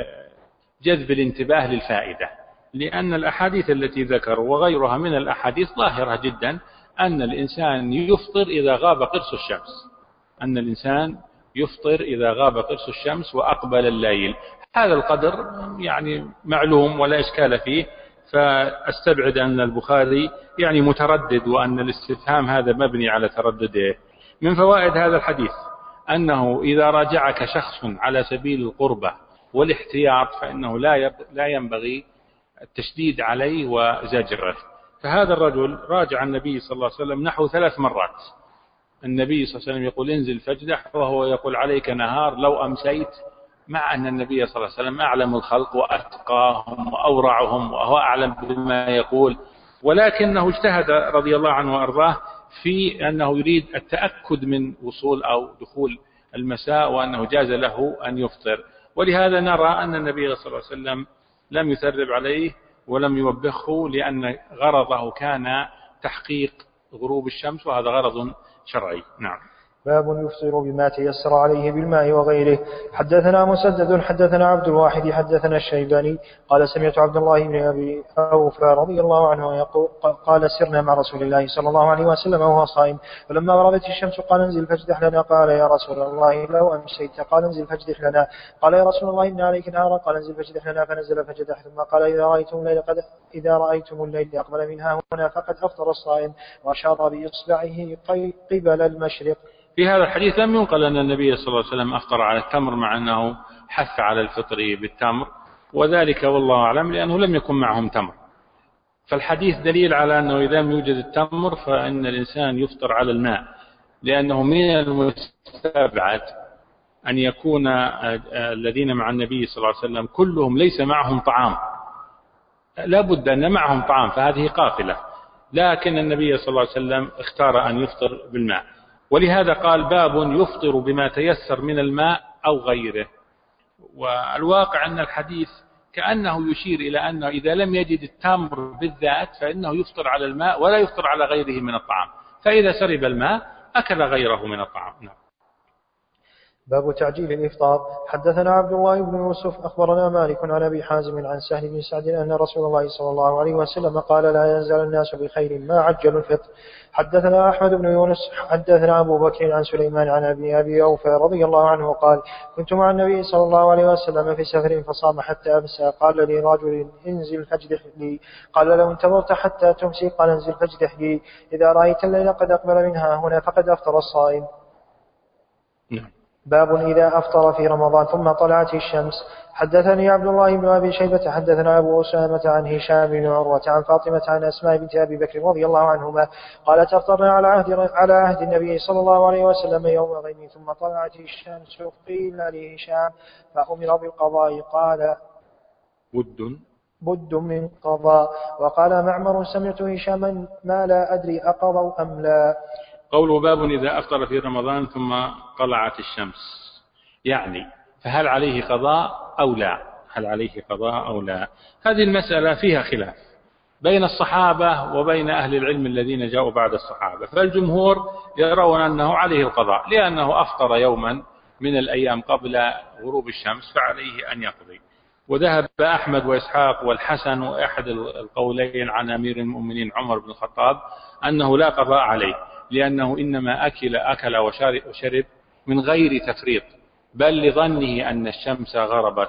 جذب الانتباه للفائدة، لأن الأحاديث التي ذكروا وغيرها من الأحاديث ظاهرة جدا أن الإنسان يفطر إذا غاب قرص الشمس، أن الإنسان يفطر إذا غاب قرص الشمس وأقبل الليل. هذا القدر يعني معلوم ولا إشكال فيه، فأستبعد أن البخاري يعني متردد وأن الاستفهام هذا مبني على تردده. من فوائد هذا الحديث أنه إذا راجعك شخص على سبيل القربة والاحتياط فإنه لا ينبغي التشديد عليه وزجره. فهذا الرجل راجع النبي صلى الله عليه وسلم نحو 3 مرات، النبي صلى الله عليه وسلم يقول انزل فاجدح، وهو يقول عليك نهار لو أمسيت، مع أن النبي صلى الله عليه وسلم أعلم الخلق وأتقاهم وأورعهم وهو أعلم بما يقول، ولكنه اجتهد رضي الله عنه وأرضاه في أنه يريد التأكد من وصول أو دخول المساء، وأنه جاز له أن يفطر. ولهذا نرى أن النبي صلى الله عليه وسلم لم يثرب عليه ولم يوبخه، لأن غرضه كان تحقيق غروب الشمس، وهذا غرض شرعي. نعم. باب يفطر بما تيسر عليه بالماء وغيره. حدثنا مسدد حدثنا عبد الواحد حدثنا الشيباني قال سمعت عبد الله بن أبي أوفى رضي الله عنه يقول قال سرنا مع رسول الله صلى الله عليه وسلم وهو صائم، فلما غربت الشمس قال انزل فاجدح لنا، قال يا رسول الله لو أمسيت، قال انزل فاجدح لنا، قال يا رسول الله إن عليك نهارا، قال انزل فاجدح لنا، فنزل فجدح، ثم قال إذا رأيتم الليل أقبل منها هنا فقد أفطر الصائم، وأشار بإصبعه قبل المشرق. في هذا الحديث لم ينقل أن النبي صلى الله عليه وسلم أفطر على التمر، مع أنه حث على الفطر بالتمر، وذلك والله أعلم لأنه لم يكن معهم تمر. فالحديث دليل على أنه إذا لم يوجد التمر فإن الإنسان يفطر على الماء، لأنه من المستبعد أن يكون الذين مع النبي صلى الله عليه وسلم كلهم ليس معهم طعام، لا بد أن معهم طعام، فهذه قافلة، لكن النبي صلى الله عليه وسلم اختار أن يفطر بالماء. ولهذا قال باب يفطر بما تيسر من الماء أو غيره. والواقع أن الحديث كأنه يشير إلى أنه إذا لم يجد التمر بالذات فإنه يفطر على الماء ولا يفطر على غيره من الطعام، فإذا شرب الماء أكل غيره من الطعام. نعم. باب تعجيل الإفطار. حدثنا عبد الله بن يوسف أخبرنا مالك عن أبي حازم عن سهل بن سعد أن رسول الله صلى الله عليه وسلم قال لا ينزل الناس بخير ما عجلوا الفطر. حدثنا أحمد بن يونس حدثنا أبو بكر عن سليمان عن أبي أوفى رضي الله عنه قال كنت مع النبي صلى الله عليه وسلم في سفر فصام حتى أمسى قال لي رجل انزل فاجدح لي قال لو انتظرت حتى تمسي قال انزل فاجدح لي إذا رأيت الليل قد أقبل منها هنا فقد أفطر الصائم. باب إذا أفطر في رمضان ثم طلعت الشمس. حدثني عبد الله بن أبي شيبة حدثنا أبو أسامة عن هشام بن عروة عن فاطمة عن أسماء بنت أبي بكر رضي الله عنهما قالت أفطرنا على عهد النبي صلى الله عليه وسلم يوم غيم ثم طلعت الشمس قيل لهشام فأمر بالقضاء قال بد من قضاء. وقال معمر سمعت هشاما ما لا أدري أقضوا أم لا. قوله باب إذا أفطر في رمضان ثم طلعت الشمس، يعني فهل عليه قضاء أو لا؟ هل عليه قضاء أو لا؟ هذه المسألة فيها خلاف بين الصحابة وبين أهل العلم الذين جاءوا بعد الصحابة، فالجمهور يرون أنه عليه القضاء لأنه أفطر يوما من الأيام قبل غروب الشمس فعليه أن يقضي. وذهب أحمد وإسحاق والحسن وأحد القولين عن أمير المؤمنين عمر بن الخطاب أنه لا قضاء عليه، لأنه إنما أكل وشرب من غير تفريط بل لظنه أن الشمس غربت.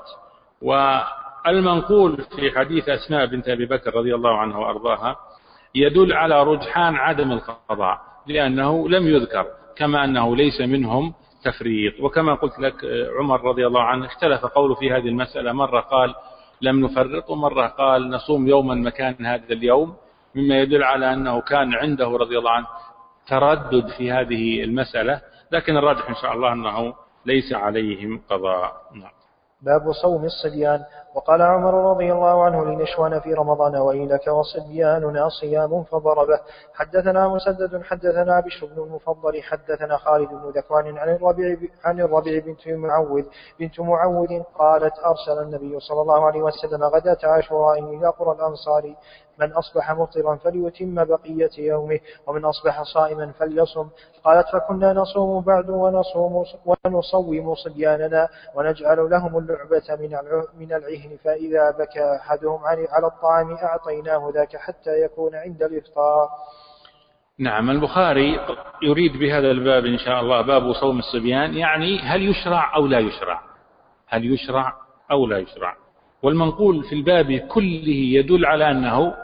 والمنقول في حديث أسماء بنت أبي بكر رضي الله عنه وأرضاها يدل على رجحان عدم القضاء لأنه لم يذكر، كما أنه ليس منهم تفريط. وكما قلت لك عمر رضي الله عنه اختلف قوله في هذه المسألة، مرة قال لم نفرط ومرة قال نصوم يوما مكان هذا اليوم، مما يدل على أنه كان عنده رضي الله عنه تردد في هذه المسألة، لكن الراجح إن شاء الله أنه ليس عليهم قضاء. باب صوم الصبيان. وقال عمر رضي الله عنه لنشوان في رمضان وإلك وصبياننا صيام فضربه. حدثنا مسدد حدثنا بشر بن المفضل حدثنا خالد بن ذكوان عن الربيع بنت معوذ قالت أرسل النبي صلى الله عليه وسلم غداة عاشوراء إلى قرى الأنصار من أصبح مفطرا فليتم بقية يومه ومن أصبح صائما فليصم. قالت فكنا نصوم بعد ونصوم صبياننا ونجعل لهم اللعبة من العهن، فإذا بكى أحدهم على الطعام أعطيناه ذاك حتى يكون عند الإفطار. نعم، البخاري يريد بهذا الباب إن شاء الله باب صوم الصبيان، يعني هل يشرع أو لا يشرع، هل يشرع أو لا يشرع. والمنقول في الباب كله يدل على أنه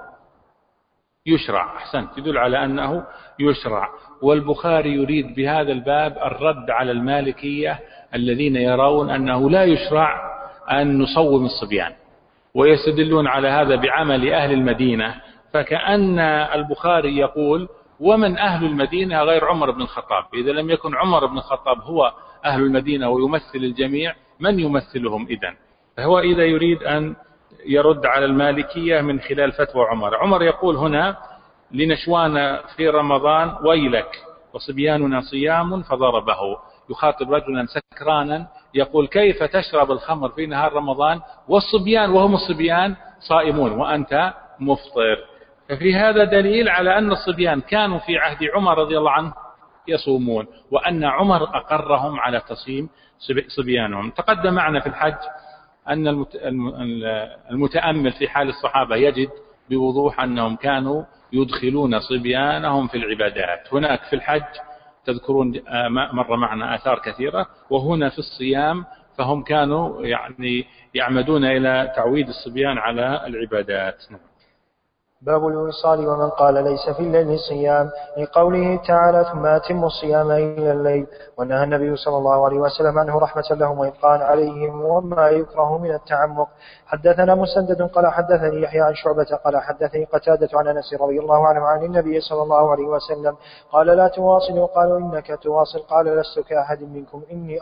يشرع، أحسنت، يدل على أنه يشرع. والبخاري يريد بهذا الباب الرد على المالكية الذين يرون أنه لا يشرع أن نصوم الصبيان، ويستدلون على هذا بعمل أهل المدينة. فكأن البخاري يقول ومن أهل المدينة غير عمر بن الخطاب، إذا لم يكن عمر بن الخطاب هو أهل المدينة ويمثل الجميع من يمثلهم إذن؟ فهو إذا يريد أن يرد على المالكية من خلال فتوى عمر يقول هنا لنشوان في رمضان ويلك وصبياننا صيام فضربه، يخاطب رجلا سكرانا يقول كيف تشرب الخمر في نهار رمضان والصبيان وهم الصبيان صائمون وأنت مفطر. ففي هذا دليل على أن الصبيان كانوا في عهد عمر رضي الله عنه يصومون، وأن عمر أقرهم على تصيم صبيانهم. تقدم معنا في الحج أن المتأمل في حال الصحابة يجد بوضوح أنهم كانوا يدخلون صبيانهم في العبادات. هناك في الحج تذكرون مر معنا آثار كثيرة، وهنا في الصيام فهم كانوا يعني يعمدون إلى تعويد الصبيان على العبادات. باب الوصال ومن قال ليس في الليل صيام، لقوله تعالى ثم أتموا الصيام إلى الليل، ونهى النبي صلى الله عليه وسلم عنه رحمة لهم وإتقان عليهم وما يكره من التعمق. حدثنا مسدد قال حدثني يحيى عن شعبة قال حدثني قتادة عن أنس رضي الله عنه عن النبي صلى الله عليه وسلم قال لا تواصلوا، قالوا إنك تواصل، قال لست كأحد منكم إني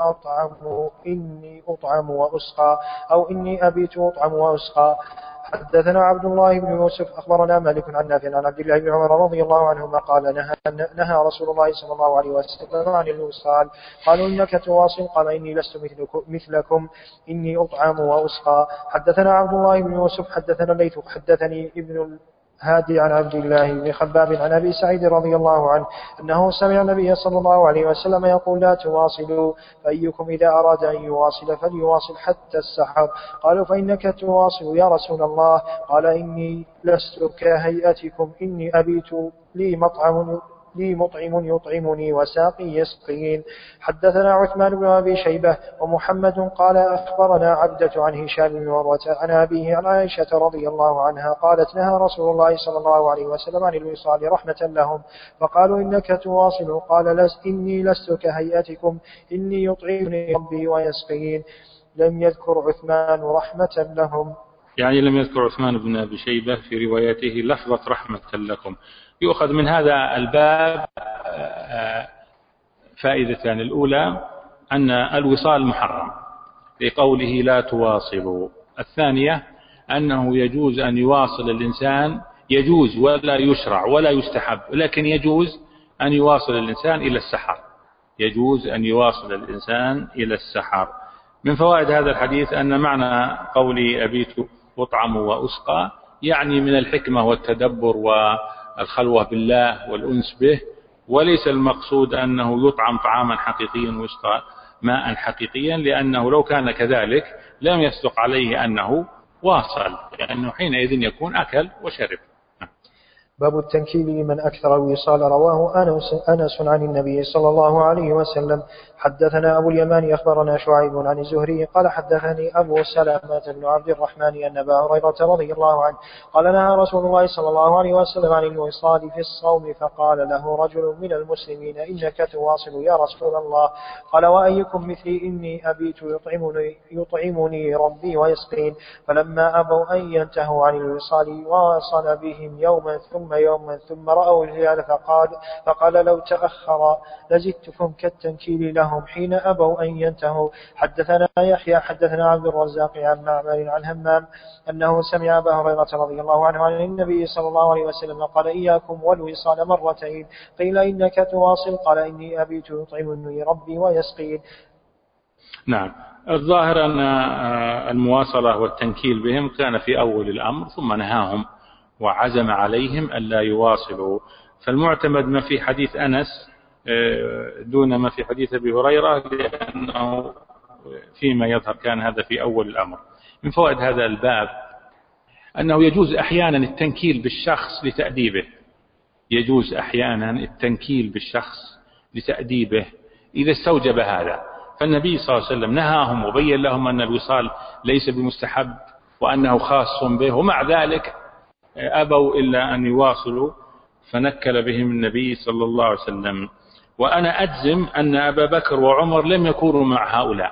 أطعم وأسقى، أو إني أبيت أطعم وأسقى. حدثنا عبد الله بن يوسف أخبرنا مالك عن نافع عن عبد الله بن عمر رضي الله عنهما قال نهى رسول الله صلى الله عليه وسلم عن الوصال. قالوا إنك تواصل، قال إني لست مثلكم إني أطعم وأسقى. حدثنا عبد الله بن يوسف حدثنا الليث حدثني هادي عن عبد الله بن خباب عن أبي سعيد رضي الله عنه أنه سمع النبي صلى الله عليه وسلم يقول لا تواصلوا، فأيكم إذا أراد أن يواصل فليواصل حتى السحر. قالوا فإنك تواصل يا رسول الله؟ قال إني لست كهيئتكم، إني أبيت لي مطعم يطعمني وساقي يسقين. حدثنا عثمان بن أبي شيبة ومحمد قال أخبرنا عبدة عن هشام بن عروة عن أبيه عن عائشة رضي الله عنها قالت نهى رسول الله صلى الله عليه وسلم عن الوصال رحمة لهم، فقالوا إنك تواصل؟ قال إني لست كهيئتكم، إني يطعمني ربي ويسقين. لم يذكر عثمان رحمة لهم، يعني لم يذكر عثمان بن أبي شيبة في روايته لفظة رحمة لكم. يؤخذ من هذا الباب فائدتان: الأولى أن الوصال محرم لقوله لا تواصلوا. الثانية أنه يجوز أن يواصل الإنسان، يجوز ولا يشرع ولا يستحب، لكن يجوز أن يواصل الإنسان إلى السحر، يجوز أن يواصل الإنسان إلى السحر. من فوائد هذا الحديث أن معنى قول أبيت أطعم وأسقى يعني من الحكمة والتدبر والخلوة بالله والأنس به، وليس المقصود أنه يطعم طعاما حقيقيا ويسقى ماء حقيقيا، لأنه لو كان كذلك لم يصدق عليه أنه واصل، لأنه حينئذ يكون أكل وشرب. باب التنكيل لمن أكثر الوصال. رواه أنس عن النبي صلى الله عليه وسلم. حدثنا أبو اليمان أخبرنا شعيب عن الزهري قال حدثني أبو سلمة بن عبد الرحمن أن أبا هريرة رضي الله عنه قال نهى رسول الله صلى الله عليه وسلم عن الوصال في الصوم، فقال له رجل من المسلمين إنك تواصل يا رسول الله؟ قال وأيكم مثلي؟ إني أبيت يطعمني ربي ويسقين. فلما أبوا أن ينتهوا عن الوصال واصل بهم يوما ثم رأوا الهلال فقال لو تأخر لزدتكم كالتنكيل لهم حين أبوا أن ينتهوا. حدثنا يحيى حدثنا عبد الرزاق عن معمر عن همام أنه سمع أبا هريرة رضي الله عنه عن النبي صلى الله عليه وسلم قال إياكم والوصال مرتين. قيل إنك تواصل؟ قال إني أبيت يطعمني ربي ويسقين. نعم، الظاهر أن المواصلة والتنكيل بهم كان في أول الأمر، ثم نهاهم وعزم عليهم ألا يواصلوا. فالمعتمد ما في حديث أنس دون ما في حديث أبي هريرة، لأنه فيما يظهر كان هذا في أول الأمر. من فوائد هذا الباب أنه يجوز أحيانا التنكيل بالشخص لتأديبه، يجوز أحيانا التنكيل بالشخص لتأديبه إذا استوجب هذا. فالنبي صلى الله عليه وسلم نهاهم وبين لهم أن الوصال ليس بمستحب وأنه خاص به، ومع ذلك أبوا إلا أن يواصلوا، فنكل بهم النبي صلى الله عليه وسلم. وأنا أجزم أن أبا بكر وعمر لم يكونوا مع هؤلاء،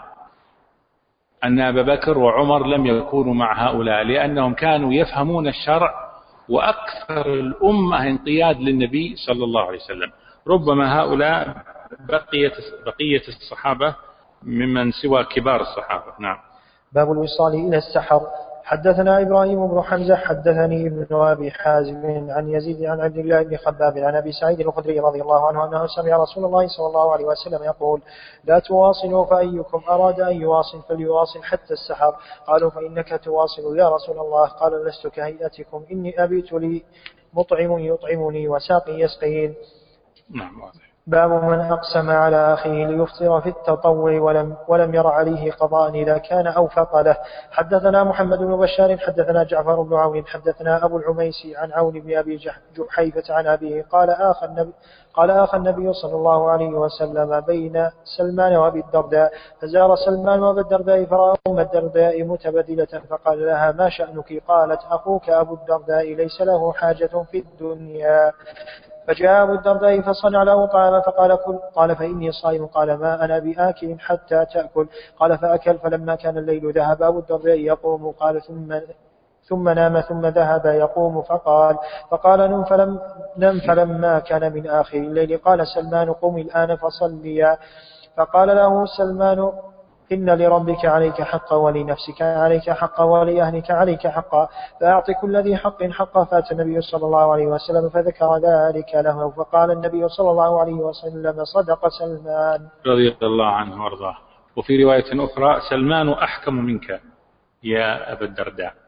أن أبا بكر وعمر لم يكونوا مع هؤلاء، لأنهم كانوا يفهمون الشرع وأكثر الأمة انقياد للنبي صلى الله عليه وسلم. ربما هؤلاء بقية الصحابة ممن سوى كبار الصحابة. نعم. باب الوصال إلى السحر. حدثنا إبراهيم بن حمزة حدثني ابن أبي حازم عن يزيد عن عبد الله بن خباب عن أبي سعيد الخدري رضي الله عنه أنه سمع رسول الله صلى الله عليه وسلم يقول لا تواصلوا، فأيكم أراد أن يواصل فليواصل حتى السحر. قالوا فإنك تواصل يا رسول الله؟ قال لست كهيئتكم، إني أبيت لي مطعم يطعمني وساقي يسقين. نعم واضح. باب من أقسم على أخيه ليفطر في التطوع ولم ير عليه قضاء إذا كان أوفق له. حدثنا محمد بن بشار حدثنا جعفر بن عون حدثنا أبو العميسي عن عون بن أبي جحيفة عن أبيه قال آخى النبي صلى الله عليه وسلم بين سلمان وأبي الدرداء، فزار سلمان وأبي الدرداء فرأى أم الدرداء متبدلة فقال لها ما شأنك؟ قالت أخوك أبو الدرداء ليس له حاجة في الدنيا. فجاء أبو الدرداء فصنع له طعاما فقال كل. قال فإني صائم. قال ما أنا بآكل حتى تأكل. قال فأكل. فلما كان الليل ذهب أبو الدرداء يقوم. قال ثم نام ثم ذهب يقوم فقال نم فلما كان من آخر الليل قال سلمان قم الآن فصليا. فقال له سلمان إن لربك عليك حقا ولنفسك عليك حقا ولأهلك عليك حقا، فأعط كل ذي حق حقا. فأتى النبي صلى الله عليه وسلم فذكر ذلك له، فقال النبي صلى الله عليه وسلم صدق سلمان رضي الله عنه وارضاه. وفي رواية أخرى سلمان أحكم منك يا أبا الدرداء.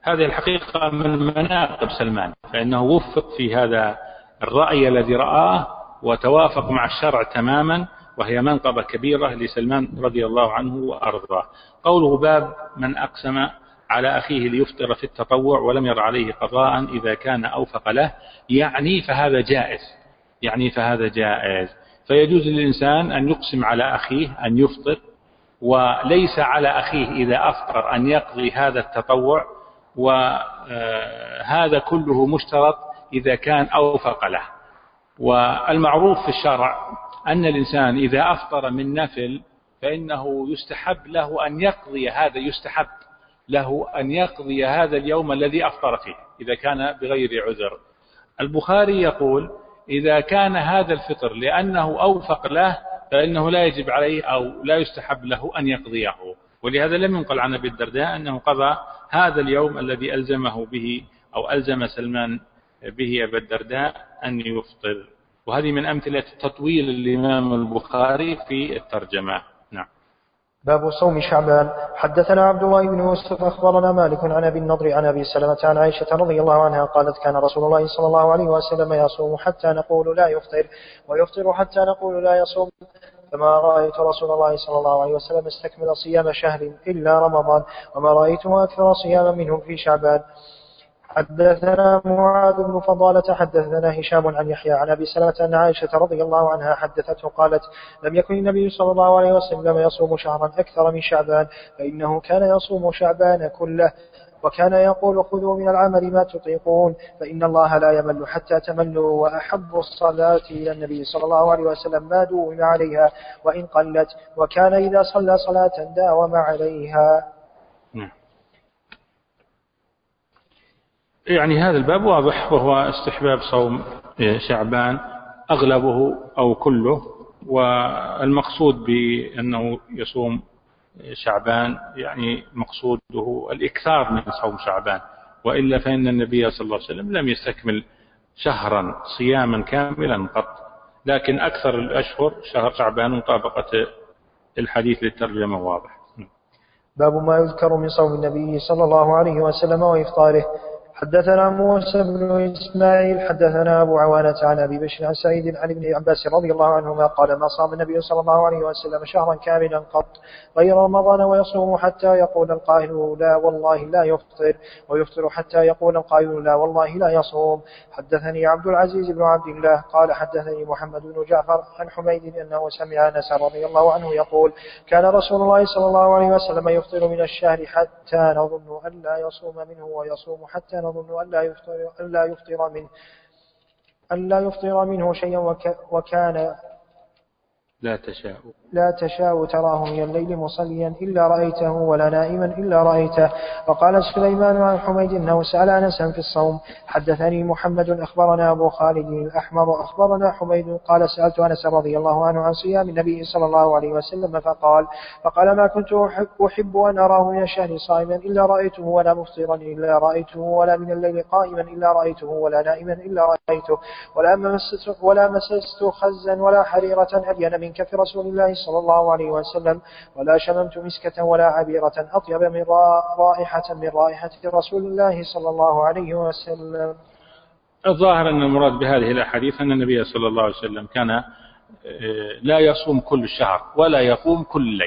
هذه الحقيقة من مناقب سلمان، فإنه وفق في هذا الرأي الذي رآه وتوافق مع الشرع تماما، وهي منقبة كبيرة لسلمان رضي الله عنه وأرضاه. قوله باب من أقسم على أخيه ليفطر في التطوع ولم ير عليه قضاء إذا كان أوفق له، يعني فهذا جائز. فيجوز للإنسان أن يقسم على أخيه أن يفطر، وليس على أخيه إذا أفطر أن يقضي هذا التطوع، وهذا كله مشترط إذا كان أوفق له. والمعروف في الشرع أن الإنسان إذا أفطر من نفل فإنه يستحب له أن يقضي هذا اليوم الذي أفطر فيه إذا كان بغير عذر. البخاري يقول إذا كان هذا الفطر لأنه أوفق له فإنه لا يجب عليه أو لا يستحب له أن يقضيه، ولهذا لم ينقل عن أبي الدرداء أنه قضى هذا اليوم الذي ألزمه به أو ألزم سلمان به أبي الدرداء أن يفطر. وهذه من أمثلة تطويل الإمام البخاري في الترجمة. نعم. باب صوم شعبان. حدثنا عبد الله بن يوسف أخبرنا مالك عن أبي النضر عن أبي سلمة عن عائشة رضي الله عنها قالت كان رسول الله صلى الله عليه وسلم يصوم حتى نقول لا يفطر ويفطر حتى نقول لا يصوم، فما رأيت رسول الله صلى الله عليه وسلم استكمل صيام شهر إلا رمضان، وما رأيته أكثر صياما منه في شعبان. حدثنا معاذ بن فضالة حدثنا هشام عن يحيى عن أبي سلمة أن عائشة رضي الله عنها حدثته قالت لم يكن النبي صلى الله عليه وسلم يصوم شهرا أكثر من شعبان، فإنه كان يصوم شعبان كله، وكان يقول خذوا من العمل ما تطيقون فإن الله لا يمل حتى تملوا، وأحب الصلاة إلى النبي صلى الله عليه وسلم ما دوم عليها وإن قلت، وكان إذا صلى صلاة داوم عليها. يعني هذا الباب واضح، وهو استحباب صوم شعبان أغلبه أو كله، والمقصود بأنه يصوم شعبان يعني مقصوده الإكثار من صوم شعبان، وإلا فإن النبي صلى الله عليه وسلم لم يستكمل شهرا صياما كاملا قط، لكن أكثر الأشهر شهر شعبان مطابقة الحديث للترجمة واضح. باب ما يذكر من صوم النبي صلى الله عليه وسلم وإفطاره. حدثنا موسى بن إسماعيل حدثنا أبو عوانة عن أبي بشر عن سعيد عن ابن عباس رضي الله عنهما قال ما صام النبي صلى الله عليه وسلم شهرا كاملا قط غير رمضان، ويصوم حتى يقول القائل لا والله لا يفطر، ويفطر حتى يقول القائل لا والله لا يصوم. حدثني عبد العزيز بن عبد الله قال حدثني محمد بن جعفر عن حميد أنه سمع أنس رضي الله عنه يقول كان رسول الله صلى الله عليه وسلم يفطر من الشهر حتى نظن أن لا يصوم منه، ويصوم حتى نظن أن لا يفطر منه شيئا، وكان لا تشاء تراه من الليل مصليا إلا رأيته ولا نائما إلا رأيته. وقال سليمان عن حميد أنه سأل أنسا في الصوم. حدثني محمد أخبرنا أبو خالد الأحمر أخبرنا حميد قال سألت أنس رضي الله عنه عن صيام النبي صلى الله عليه وسلم فقال ما كنت أحب أن أراه من الشهر صائما إلا رأيته، ولا مفطرا إلا رأيته، ولا من الليل قائما إلا رأيته، ولا نائما إلا رأيته، ولا مسست خزا ولا حريرة ألين من كف رسول الله صلى الله عليه وسلم، ولا شممت مسكة ولا عبيرة أطيب من رائحة رسول الله صلى الله عليه وسلم. الظاهر أن المراد بهذه الأحاديث أن النبي صلى الله عليه وسلم كان لا يصوم كل الشهر ولا يقوم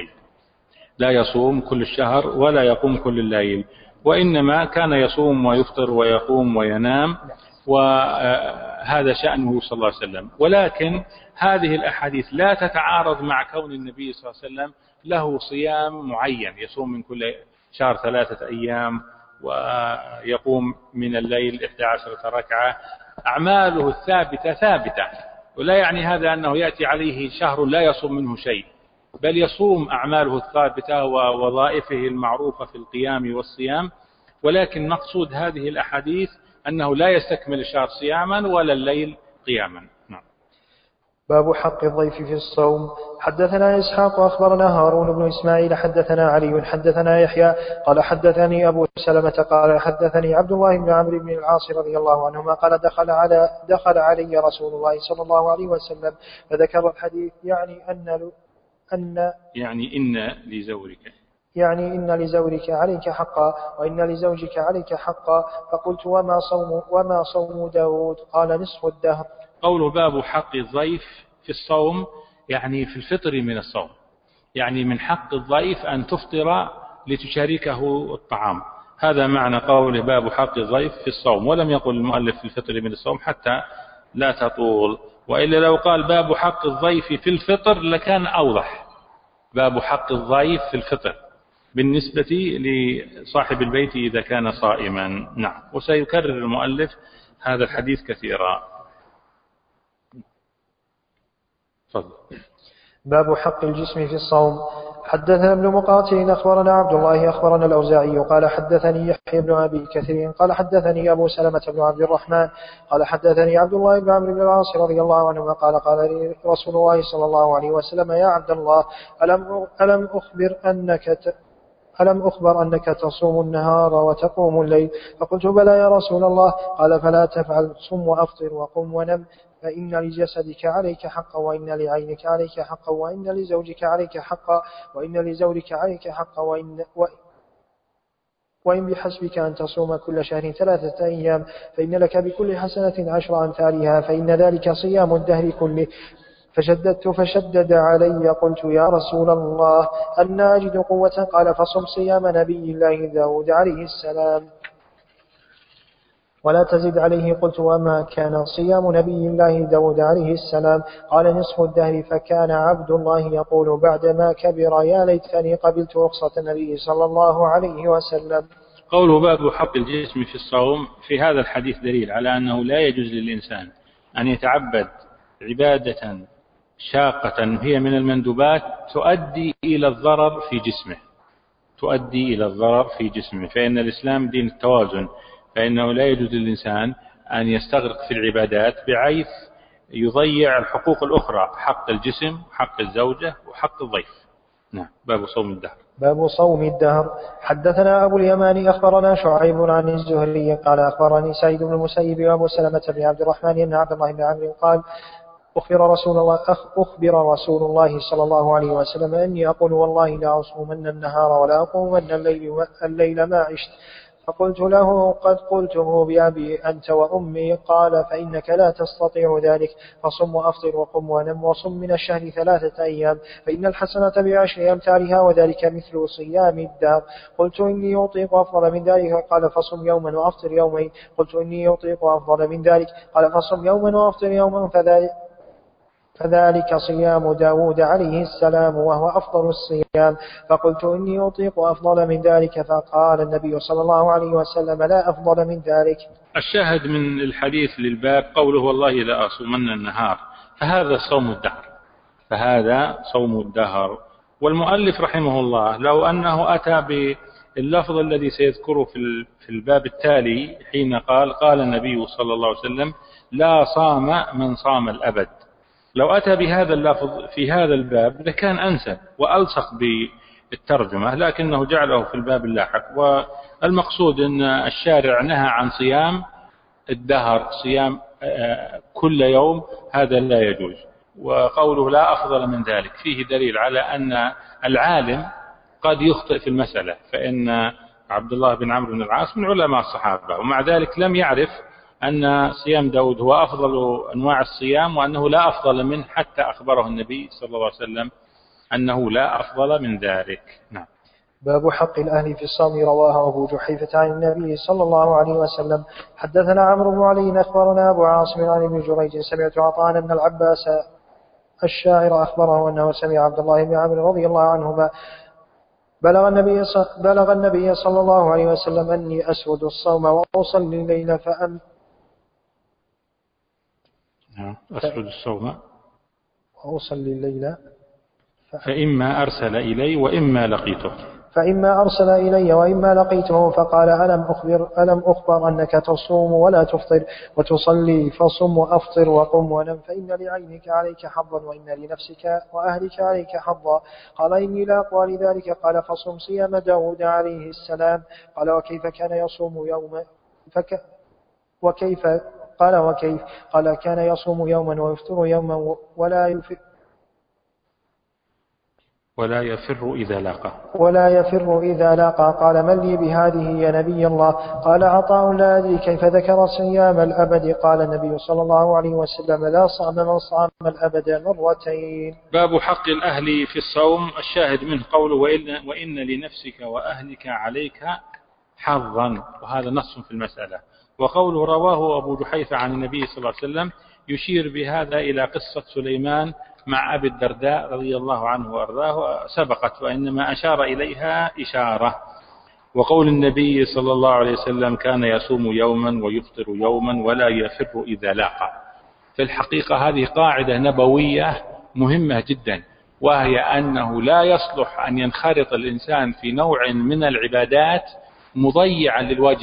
كل الليل، وإنما كان يصوم ويفطر ويقوم وينام، وهذا شأنه صلى الله عليه وسلم. ولكن هذه الأحاديث لا تتعارض مع كون النبي صلى الله عليه وسلم له صيام معين، يصوم من كل شهر 3 أيام ويقوم من الليل 11 ركعة. أعماله الثابتة ثابتة، ولا يعني هذا أنه يأتي عليه شهر لا يصوم منه شيء، بل يصوم أعماله الثابتة ووظائفه المعروفة في القيام والصيام. ولكن مقصود هذه الأحاديث أنه لا يستكمل الشهر صياما ولا الليل قياما. نعم. باب حق الضيف في الصوم. حدثنا إسحاق أخبرنا هارون بن إسماعيل حدثنا علي حدثنا يحيى قال حدثني أبو سلمة قال حدثني عبد الله بن عمرو بن العاص رضي الله عنهما قال دخل علي رسول الله صلى الله عليه وسلم فذكر الحديث يعني إن لزورك يعني إن لزوجك عليك حقا وإن لزوجك عليك حقا. فقلت وما صوم داود؟ قال نصف الدهر. قوله باب حق الضيف في الصوم يعني في الفطر من الصوم، يعني من حق الضيف أن تفطر لتشاركه الطعام، هذا معنى قوله باب حق الضيف في الصوم. ولم يقل المؤلف في الفطر من الصوم حتى لا تطول، وإلا لو قال باب حق الضيف في الفطر لكان أوضح. باب حق الضيف في الفطر بالنسبة لصاحب البيت إذا كان صائما. نعم، وسيكرر المؤلف هذا الحديث كثيرا. فضل. باب حق الجسم في الصوم. حدثنا ابن مقاتل أخبرنا عبد الله أخبرنا الأوزاعي قال حدثني يحيى بن أبي كثير قال حدثني أبو سلمة بن عبد الرحمن قال حدثني عبد الله بن عمرو بن العاص رضي الله عنهما قال قال لي رسول الله صلى الله عليه وسلم يا عبد الله ألم أخبر أنك تصوم النهار وتقوم الليل؟ فقلت بلى يا رسول الله. قال فلا تفعل، صم وأفطر وقم ونم، فإن لجسدك عليك حقا وإن لعينك عليك حقا وإن لزوجك عليك حقا وإن لزوجك عليك حقا وإن بحسبك أن تصوم كل شهر 3 أيام فإن لك بكل حسنة 10 أمثالها فإن ذلك صيام الدهر كله. فشددت فشدد علي. قلت يا رسول الله أن أجد قوة؟ قال فصم صيام نبي الله داود عليه السلام ولا تزد عليه. قلت وما كان صيام نبي الله داود عليه السلام؟ قال نصف الدهر. فكان عبد الله يقول بعدما كبر يا ليتني قبلت رخصة النبي صلى الله عليه وسلم. قوله باب حق الجسم في الصوم، في هذا الحديث دليل على أنه لا يجوز للإنسان أن يتعبد عبادة شاقة هي من المندوبات تؤدي إلى الضرر في جسمه، فإن الإسلام دين التوازن، فإنه لا يجوز للإنسان أن يستغرق في العبادات بحيث يضيع الحقوق الأخرى، حق الجسم وحق الزوجة وحق الضيف. نعم. باب صوم الدهر. باب صوم الدهر. حدثنا أبو اليمان أخبرنا شعيب عن الزهري قال أخبرني سعيد بن المسيب وأبو سلمة بن عبد الرحمن أن عبد الله بن عمرو قال أخبر رسول الله صلى الله عليه وسلم أني أقول والله لا أصومن النهار ولا أقومن الليل ما عشت. فقلت له قد قلته بأبي أنت وأمي. قال فإنك لا تستطيع ذلك، فصم وأفطر وقم ونم وصم من الشهر 3 أيام فإن الحسنة ب10 أمثالها وذلك مثل صيام الدهر. قلت إني أطيق أفضل من ذلك. قال فصم يوما وأفطر يومين. قلت إني أطيق أفضل من ذلك. قال فصم يوما وأفطر يوما فذلك صيام داود عليه السلام وهو أفضل الصيام. فقلت إني أطيق أفضل من ذلك. فقال النبي صلى الله عليه وسلم لا أفضل من ذلك. الشاهد من الحديث للباب قوله والله لا أصومن النهار، فهذا صوم الدهر. والمؤلف رحمه الله لو أنه أتى باللفظ الذي سيذكره في الباب التالي حين قال النبي صلى الله عليه وسلم لا صام من صام الأبد، لو أتى بهذا اللفظ في هذا الباب لكان أنسب وألصق بالترجمة، لكنه جعله في الباب اللاحق. والمقصود أن الشارع نهى عن صيام الدهر، صيام كل يوم، هذا لا يجوز. وقوله لا أفضل من ذلك فيه دليل على أن العالم قد يخطئ في المسألة، فإن عبد الله بن عمرو بن العاص من علماء الصحابة، ومع ذلك لم يعرف أن صيام داود هو أفضل أنواع الصيام وأنه لا أفضل منه، حتى أخبره النبي صلى الله عليه وسلم أنه لا أفضل من ذلك. نعم. باب حق الأهل في الصوم. رواه أبو جحيفة عن النبي صلى الله عليه وسلم. حدثنا عمرو بن علي أخبرنا أبو عاصم عن ابن جريج سمعت عطاء بن العباس الشاعر أخبره أنه سمع عبد الله بن عمرو رضي الله عنهما بلغ النبي صلى الله عليه وسلم أني أسود الصوم وأصلي الليل أسود الصوم وأصلي الليل فإما أرسل إلي وإما لقيته. فإما أرسل إلي وإما لقيته. فقال ألم أخبر أنك تصوم ولا تفطر وتصلي؟ فصم وأفطر وقم ونم، فإن لعينك عليك حظا وإن لنفسك وأهلك عليك حظا. قال إني لا أقوى لذلك. قال فصم صيام داود عليه السلام. قال وكيف كان يصوم يوما؟ وكيف؟ قال وكيف؟ قال كان يصوم يوما ويفطر يوما ولا يفر إذا لاقى. ولا يفر إذا لاقى. قال من لي بهذه يا نبي الله؟ قال عطاء لا أدري كيف ذكر صيام الأبد. قال النبي صلى الله عليه وسلم لا صام من صام الأبد مرتين. باب حق الأهل في الصوم. الشاهد منه قوله وإن لنفسك وأهلك عليك حظا، وهذا نص في المسألة. وقوله رواه أبو جحيفة عن النبي صلى الله عليه وسلم يشير بهذا إلى قصة سليمان مع أبي الدرداء رضي الله عنه وأرضاه سبقت، وإنما أشار إليها إشارة. وقول النبي صلى الله عليه وسلم كان يصوم يوما ويفطر يوما ولا يفر إذا لاقى. في الحقيقة هذه قاعدة نبوية مهمة جدا، وهي أنه لا يصلح أن ينخرط الإنسان في نوع من العبادات مضيعا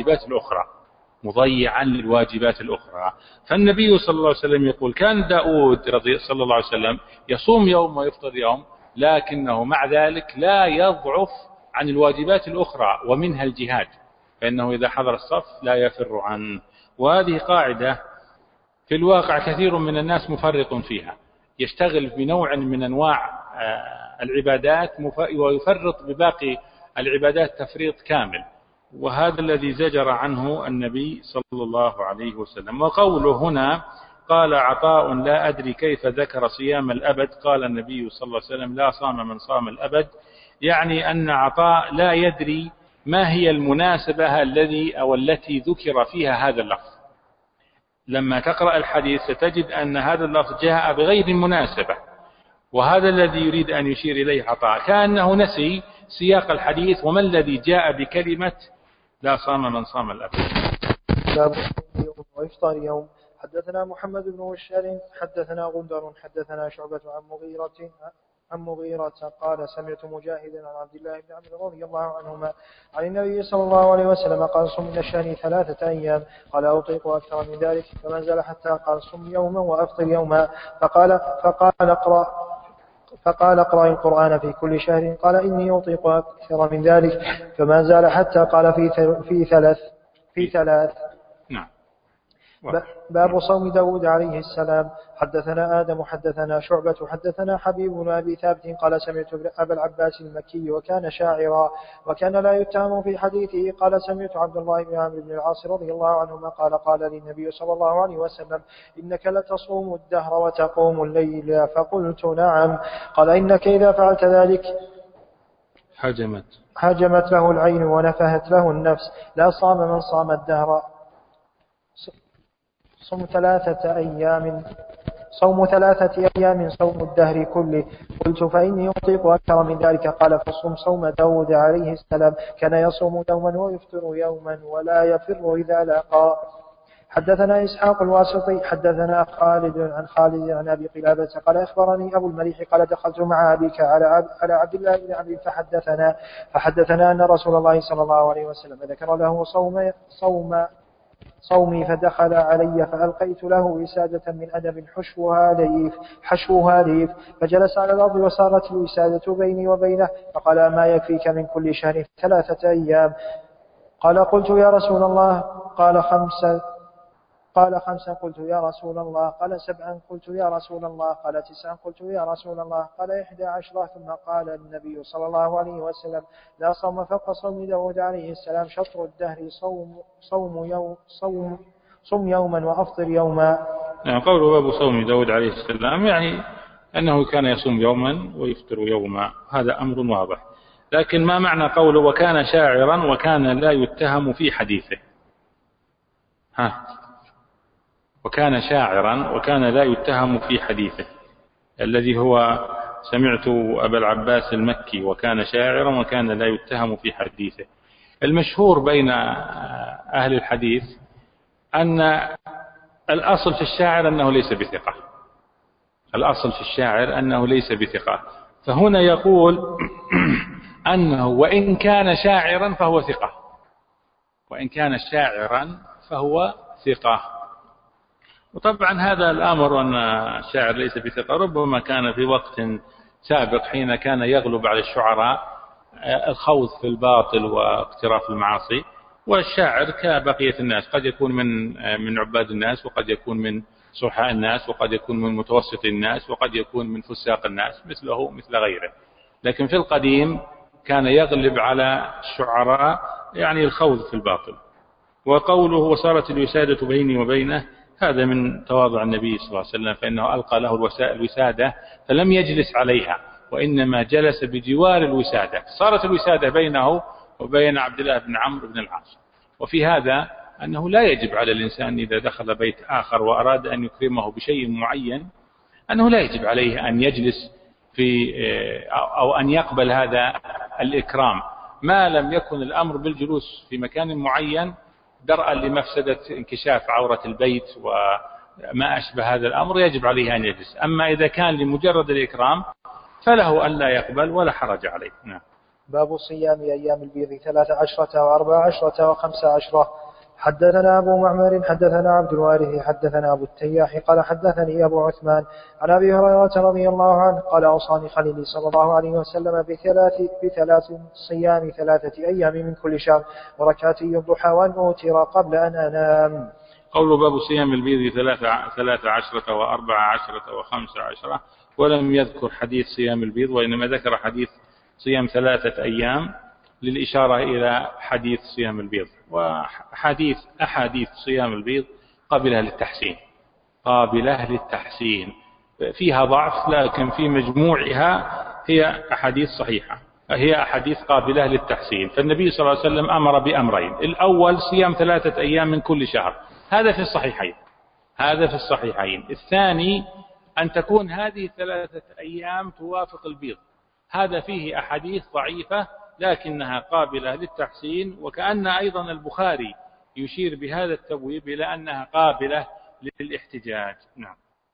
للواجبات الأخرى. فالنبي صلى الله عليه وسلم يقول كان داود صلى الله عليه وسلم يصوم يوم ويفطر يوم، لكنه مع ذلك لا يضعف عن الواجبات الأخرى ومنها الجهاد، فإنه إذا حضر الصف لا يفر عنه. وهذه قاعدة في الواقع كثير من الناس مفرط فيها، يشتغل بنوع من أنواع العبادات ويفرط بباقي العبادات تفريط كامل، وهذا الذي زجر عنه النبي صلى الله عليه وسلم. وقوله هنا قال عطاء لا أدري كيف ذكر صيام الأبد، قال النبي صلى الله عليه وسلم لا صام من صام الأبد، يعني أن عطاء لا يدري ما هي المناسبة التي ذكر فيها هذا اللفظ. لما تقرأ الحديث ستجد أن هذا اللفظ جاء بغير مناسبة، وهذا الذي يريد أن يشير إليه عطاء، كأنه نسي سياق الحديث وما الذي جاء بكلمة لا صام من صام الأبد. باب يوم وإفطار يوم. حدثنا محمد بن بشار حدثنا غندر حدثنا شعبة عن مغيرة قال سمعت مجاهدا عن عبد الله بن عمرو رضي الله عنهما عن النبي صلى الله عليه وسلم قال صم من الشهر 3 أيام، قال أطيق أكثر من ذلك، فما زال حتى قال صم يوما وأفطر يوما، فقال اقرأ القرآن في كل شهر، قال إني أطيق أكثر من ذلك، فما زال حتى قال في ثلاث. نعم. باب صوم داود عليه السلام. حدثنا آدم حدثنا شعبة حدثنا حبيب بن أبي ثابت قال سمعت أبا العباس المكي وكان شاعرا وكان لا يتهم في حديثه قال سمعت عبد الله بن عمرو بن العاص رضي الله عنهما قال لي النبي صلى الله عليه وسلم إنك لتصوم الدهر وتقوم الليل، فقلت نعم، قال إنك إذا فعلت ذلك هجمت له العين ونفهت له النفس، لا صام من صام الدهر. صوم 3 أيام صوم الدهر كله. قلت فإني أطيق أكثر من ذلك، قال فصم صوم داود عليه السلام كان يصوم يوما ويفطر يوما ولا يفر إذا لاقى. حدثنا إسحاق الواسطي حدثنا خالد عن أبي قلابة قال أخبرني أبو المليح قال دخلت مع أبيك على عبد الله بن عمرو فحدثنا أن رسول الله صلى الله عليه وسلم ذكر له صومي، فدخل علي فألقيت له وسادة من أدب حشوها ليف، فجلس على الأرض وصارت الوسادة بيني وبينه، فقال ما يكفيك من كل شهر 3 أيام؟ قال قلت يا رسول الله، قال 5 قلت يا رسول الله، قال 7 قلت يا رسول الله، قال 9 قلت يا رسول الله، قال 11. ثم قال النبي صلى الله عليه وسلم لا صوم فوق صوم داود عليه السلام شطر الدهر صوم يوما وأفطر يوما. يعني قوله باب صوم داود عليه السلام يعني أنه كان يصوم يوما ويفطر يوما، هذا أمر واضح. لكن ما معنى قوله وكان شاعرا وكان لا يتهم في حديثه؟ وكان شاعرا وكان لا يتهم في حديثه، الذي هو سمعت أبا العباس المكي وكان شاعرا وكان لا يتهم في حديثه. المشهور بين أهل الحديث أن الأصل في الشاعر أنه ليس بثقة، فهنا يقول أنه وإن كان شاعرا فهو ثقة. وطبعا هذا الأمر أن الشاعر ليس بثقة ربما كان في وقت سابق حين كان يغلب على الشعراء الخوض في الباطل واقتراف المعاصي، والشاعر كبقية الناس قد يكون من عباد الناس، وقد يكون من صحاء الناس، وقد يكون من متوسط الناس، وقد يكون من فساق الناس، مثله مثل غيره. لكن في القديم كان يغلب على الشعراء يعني الخوض في الباطل. وقوله وصارت الوسادة بيني وبينه هذا من تواضع النبي صلى الله عليه وسلم، فإنه ألقى له الوسادة فلم يجلس عليها، وإنما جلس بجوار الوسادة، صارت الوسادة بينه وبين عبد الله بن عمرو بن العاص. وفي هذا أنه لا يجب على الإنسان إذا دخل بيت آخر وأراد أن يكرمه بشيء معين أنه لا يجب عليه أن يجلس في أو أن يقبل هذا الإكرام ما لم يكن الأمر بالجلوس في مكان معين درءا لمفسدة انكشاف عورة البيت وما أشبه هذا الأمر، يجب عليه أن يجلس. أما إذا كان لمجرد الإكرام فله ألا يقبل ولا حرج عليه. نعم. باب صيام أيام البيض 13 و14 و15. حدثنا أبو معمر حدثنا عبد الوارث حدثنا أبو التياح قال حدثني أبو عثمان عن أبي هريرة رضي الله عنه قال أوصاني خليلي صلى الله عليه وسلم بثلاث صيام 3 أيام من كل شهر وركعتي الضحى وأن أوتر قبل أن أنام. قول باب صيام البيض 13 و14 و15 ولم يذكر حديث صيام البيض، وإنما ذكر حديث صيام 3 أيام للإشارة إلى حديث صيام البيض. أحاديث صيام البيض قابلة للتحسين فيها ضعف، لكن في مجموعها هي أحاديث صحيحة، هي أحاديث قابلة للتحسين. فالنبي صلى الله عليه وسلم أمر بأمرين: الأول صيام 3 أيام من كل شهر، هذا في الصحيحين. الثاني أن تكون هذه 3 أيام توافق البيض، هذا فيه أحاديث ضعيفة لكنها قابلة للتحسين، وكأن أيضا البخاري يشير بهذا التبويب إلى أنها قابلة للاحتجاج. نعم.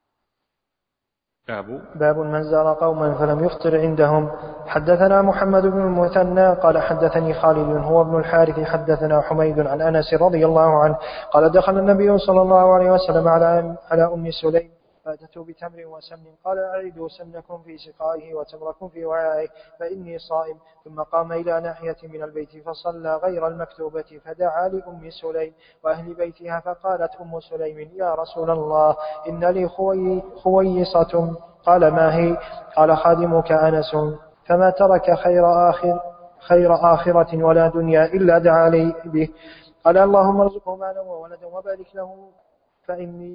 باب من زار قوما فلم يفطر عندهم. حدثنا محمد بن المثنى قال حدثني خالد هو ابن الحارث حدثنا حميد عن أنس رضي الله عنه قال دخل النبي صلى الله عليه وسلم على أم سليم فأتته بتمر وسمن قال أعيدوا سمنكم في سقائه وتمركم في وعائه فإني صائم. ثم قام إلى ناحية من البيت فصلى غير المكتوبة فدعا لأم سليم وأهل بيتها فقالت أم سليم يا رسول الله إن لي خويصة. قال ما هي؟ قال خادمك أنس فما ترك خير آخرة ولا دنيا إلا دعا لي به. قال اللهم ارزقه مالا وولدا وبارك له فإني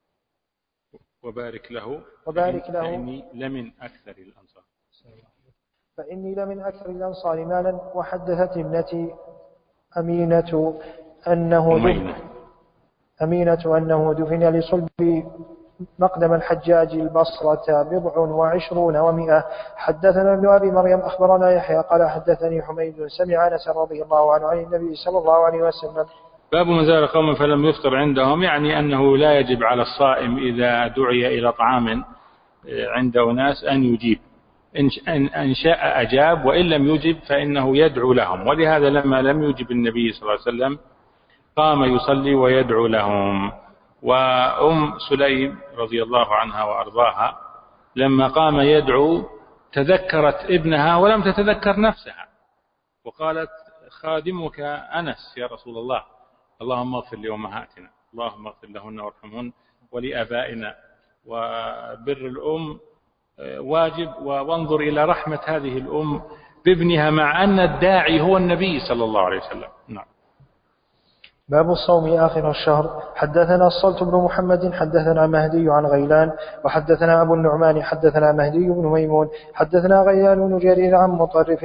فإني لمن أكثر الأنصار مالا. وحدثت ابنتي أمينة أنه دفن لصلب مقدم الحجاج البصرة 27 و100. حدثنا ابن أبي مريم أخبرنا يحيى قال حدثني حميد سمع أنس رضي الله عنه عن النبي صلى الله عليه وسلم. باب من زار قوم فلم يفطر عندهم، يعني أنه لا يجب على الصائم إذا دعي إلى طعام عند أناس أن يجيب، إن شاء أجاب وإن لم يجب فإنه يدعو لهم. ولهذا لما لم يجب النبي صلى الله عليه وسلم قام يصلي ويدعو لهم. وأم سليم رضي الله عنها وأرضاها لما قام يدعو تذكرت ابنها ولم تتذكر نفسها، وقالت خادمك أنس يا رسول الله، اللهم اغفر لأمهاتنا، اللهم اغفر لهن وارحمهن ولآبائنا. وبر الأم واجب، وانظر إلى رحمة هذه الأم بابنها مع أن الداعي هو النبي صلى الله عليه وسلم. نعم. باب الصوم آخر الشهر. حدثنا الصلت بن محمد حدثنا مهدي عن غيلان وحدثنا أبو النعمان حدثنا مهدي بن ميمون حدثنا غيلان بن جرير عن مطرف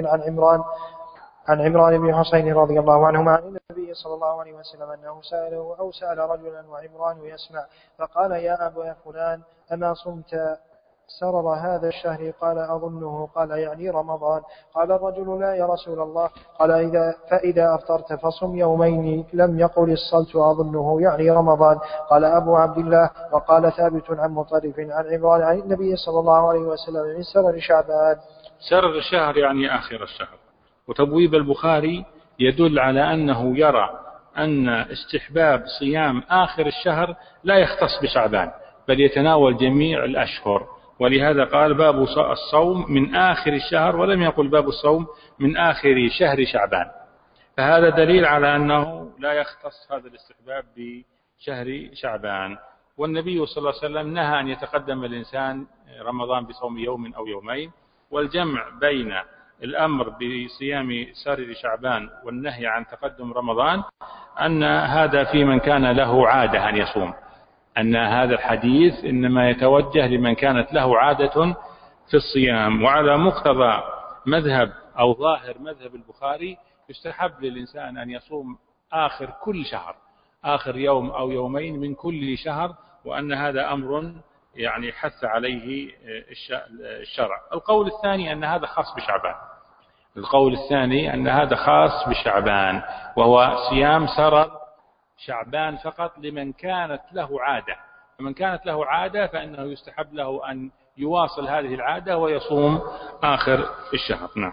عن عمران بن حسين رضي الله عنهما عن النبي صلى الله عليه وسلم أنه سأله أو سأل رجلا وعمران يسمع فقال يا أبا فلان أما صمت سرر هذا الشهر؟ قال أظنه. قال يعني رمضان. قال الرجل لا يا رسول الله. قال فإذا أفطرت فصم يومين. لم يقل الصلت أظنه يعني رمضان. قال أبو عبد الله. وقال ثابت عن مطرف عن عمران عن النبي صلى الله عليه وسلم من سرر شعبان. سرر الشهر يعني آخر الشهر. وتبويب البخاري يدل على أنه يرى أن استحباب صيام آخر الشهر لا يختص بشعبان بل يتناول جميع الأشهر، ولهذا قال باب الصوم من آخر الشهر ولم يقل باب الصوم من آخر شهر شعبان. فهذا دليل على أنه لا يختص هذا الاستحباب بشهر شعبان. والنبي صلى الله عليه وسلم نهى أن يتقدم الإنسان رمضان بصوم يوم أو يومين، والجمع بين الأمر بصيام سارر شعبان والنهي عن تقدم رمضان أن هذا في من كان له عادة أن يصوم، أن هذا الحديث إنما يتوجه لمن كانت له عادة في الصيام. وعلى مقتضى مذهب أو ظاهر مذهب البخاري يستحب للإنسان أن يصوم آخر كل شهر، آخر يوم أو يومين من كل شهر، وأن هذا أمر يعني حث عليه الشرع. القول الثاني أن هذا خاص بشعبان، القول الثاني أن هذا خاص بشعبان، وهو صيام سرر شعبان فقط لمن كانت له عادة، فمن كانت له عادة فإنه يستحب له أن يواصل هذه العادة ويصوم آخر الشهر. نعم.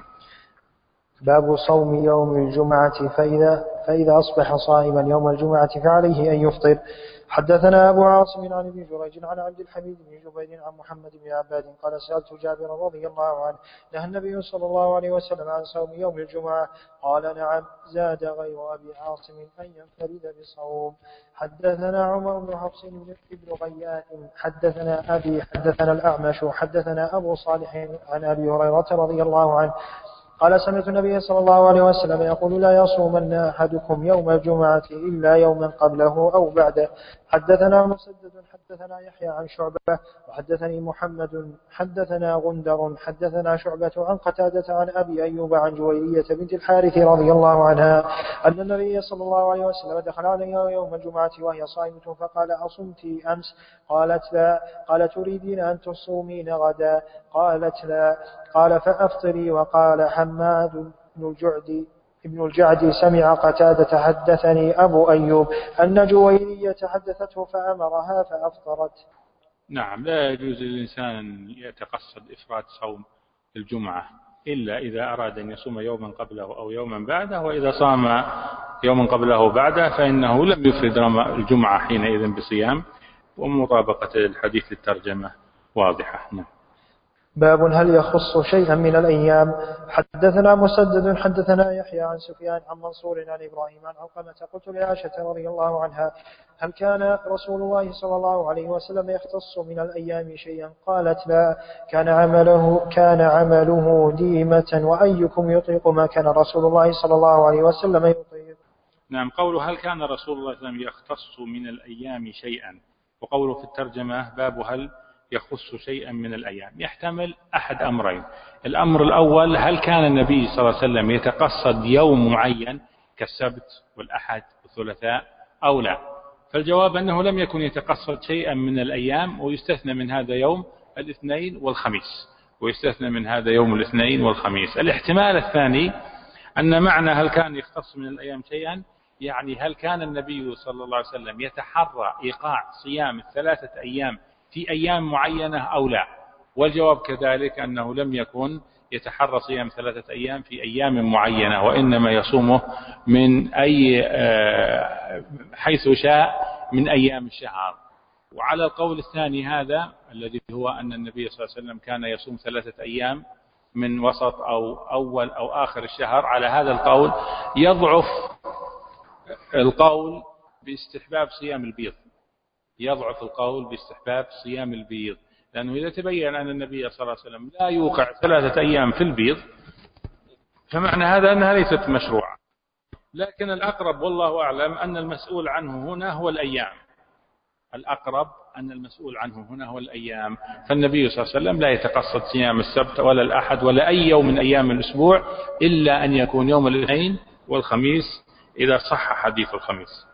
باب صوم يوم الجمعة فإذا أصبح صائما يوم الجمعة فعليه أن يفطر. حدثنا أبو عاصم عن ابن جريج عن عبد الحميد بن جبير عن محمد بن عباد قال سألت جابر رضي الله عنه نهى النبي صلى الله عليه وسلم عن صوم يوم الجمعة؟ قال نعم، زاد غير أبي عاصم أن ينفرد بصوم. حدثنا عمر بن حفص بن غياث حدثنا أبي حدثنا الأعمش حدثنا أبو صالح عن أبي هريرة رضي الله عنه قال سمعت النبي صلى الله عليه وسلم يقول لا يصومن أحدكم يوم الجمعة إلا يوما قبله أو بعده. حدثنا مسدد حدثنا يحيى عن شعبة وحدثني محمد حدثنا غندر حدثنا شعبة عن قتادة عن أبي أيوب عن جويرية بنت الحارث رضي الله عنها أن النبي صلى الله عليه وسلم دخل عليها يوم الجمعة وهي صائمة فقال أصمت أمس؟ قالت لا. قال تريدين أن تصومين غدا؟ قالت لا. قال فأفطري. وقال حماد ابن الجعد سمع قتادة حدثني أبو أيوب أن جويرية حدثته فأمرها فأفطرت. نعم، لا يجوز للإنسان أن يتقصد إفراد صوم الجمعة إلا إذا أراد أن يصوم يوما قبله أو يوما بعده، وإذا صام يوما قبله بعده فإنه لم يفرد الجمعة حينئذ بصيام، ومطابقة الحديث للترجمة واضحة. نعم. باب هل يخص شيئا من الأيام. حدثنا مسدد حدثنا يحيى عن سفيان عن منصور عن إبراهيم عن علقمة قلت لعائشة رضي الله عنها هل كان رسول الله صلى الله عليه وسلم يختص من الأيام شيئا؟ قالت لا، كان عمله ديمة، وأيكم يطيق ما كان رسول الله صلى الله عليه وسلم يطيق. نعم. قوله هل كان رسول الله صلى الله عليه وسلم يختص من الأيام شيئا، وقوله في الترجمة باب هل يخص شيئا من الأيام، يحتمل أحد أمرين. الأمر الأول هل كان النبي صلى الله عليه وسلم يتقصد يوم معين كالسبت والأحد والثلاثاء أو لا؟ فالجواب أنه لم يكن يتقصد شيئا من الأيام، ويستثنى من هذا يوم الاثنين والخميس، ويستثنى من هذا يوم الاثنين والخميس. الاحتمال الثاني أن معنى هل كان يختص من الأيام شيئا يعني هل كان النبي صلى الله عليه وسلم يتحرى إيقاع صيام الثلاثة أيام في أيام معينة أو لا؟ والجواب كذلك أنه لم يكن يتحرى صيام ثلاثة أيام في أيام معينة، وإنما يصومه من حيث شاء من أيام الشهر. وعلى القول الثاني هذا الذي هو أن النبي صلى الله عليه وسلم كان يصوم ثلاثة أيام من وسط أو أول أو آخر الشهر، على هذا القول يضعف القول باستحباب صيام البيض، يضعف القول باستحباب صيام البيض، لأنه إذا تبين أن النبي صلى الله عليه وسلم لا يوقع ثلاثة أيام في البيض فمعنى هذا أنها ليست مشروعة. لكن الأقرب والله أعلم أن المسؤول عنه هنا هو الأيام، الأقرب أن المسؤول عنه هنا هو الأيام. فالنبي صلى الله عليه وسلم لا يتقصد صيام السبت ولا الأحد ولا أي يوم من أيام الأسبوع إلا أن يكون يوم الاثنين والخميس إذا صح حديث الخميس.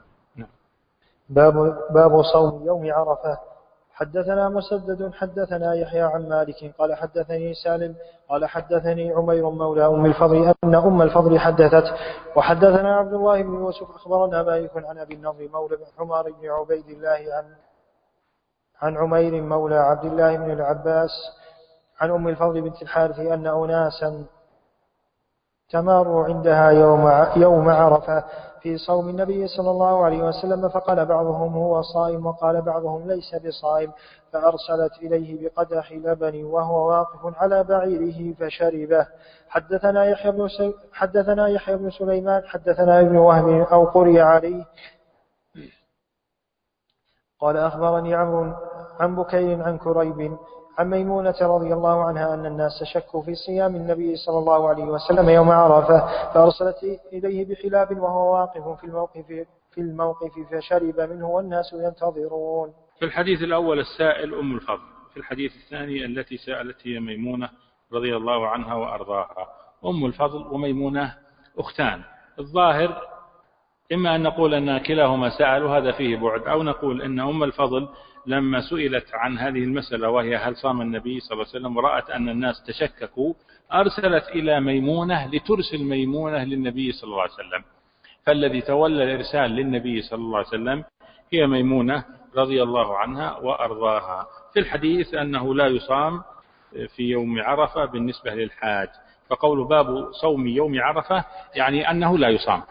باب صوم يوم عرفة. حدثنا مسدد حدثنا يحيى عن مالك قال حدثني سالم قال حدثني عمير مولى أم الفضل أن أم الفضل حدثت. وحدثنا عبد الله بن يوسف أخبرنا مالك عن أبي النضر مولى بن حمار بن عبيد الله عن عمير مولى عبد الله بن العباس عن أم الفضل بنت الحارث أن أناسا تماروا عندها يوم عرفة في صوم النبي صلى الله عليه وسلم، فقال بعضهم هو صائم وقال بعضهم ليس بصائم، فأرسلت إليه بقدح لبن وهو واقف على بعيره فشربه. حدثنا يحيى بن سليمان حدثنا ابن وهب أو قرئ عليه قال أخبرني عمرو عن بكير عن كريب عن ميمونة رضي الله عنها أن الناس شكوا في صيام النبي صلى الله عليه وسلم يوم عرفة فأرسلت إليه بحلاب وهو واقف في الموقف فشرب منه والناس ينتظرون. في الحديث الأول السائل أم الفضل، في الحديث الثاني التي سألت هي ميمونة رضي الله عنها وأرضاها. أم الفضل وميمونة أختان، الظاهر إما أن نقول أن كلاهما سألوا هذا فيه بعد، أو نقول أن أم الفضل لما سئلت عن هذه المسألة وهي هل صام النبي صلى الله عليه وسلم ورأت أن الناس تشككوا أرسلت إلى ميمونة لترسل ميمونة للنبي صلى الله عليه وسلم، فالذي تولى الإرسال للنبي صلى الله عليه وسلم هي ميمونة رضي الله عنها وأرضاها. في الحديث أنه لا يصام في يوم عرفة بالنسبة للحاج، فقول باب صوم يوم عرفة يعني أنه لا يصام.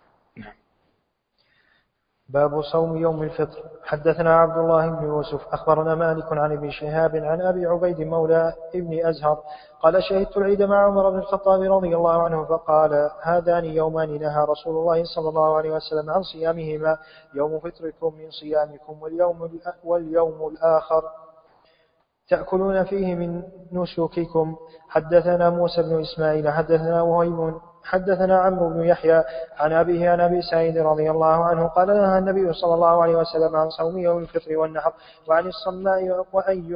باب صوم يوم الفطر. حدثنا عبد الله بن يوسف أخبرنا مالك عن ابن شهاب عن أبي عبيد مولى ابن أزهر قال شهدت العيد مع عمر بن الخطاب رضي الله عنه فقال هذان يومان نهى رسول الله صلى الله عليه وسلم عن صيامهما يوم فطركم من صيامكم واليوم الآخر تأكلون فيه من نسككم. حدثنا موسى بن إسماعيل حدثنا وهيب حدثنا عمرو بن يحيى عن أبيه عن أبي سعيد رضي الله عنه قال نهى النبي صلى الله عليه وسلم عن صوم يوم الفطر والنحر وعن الصماء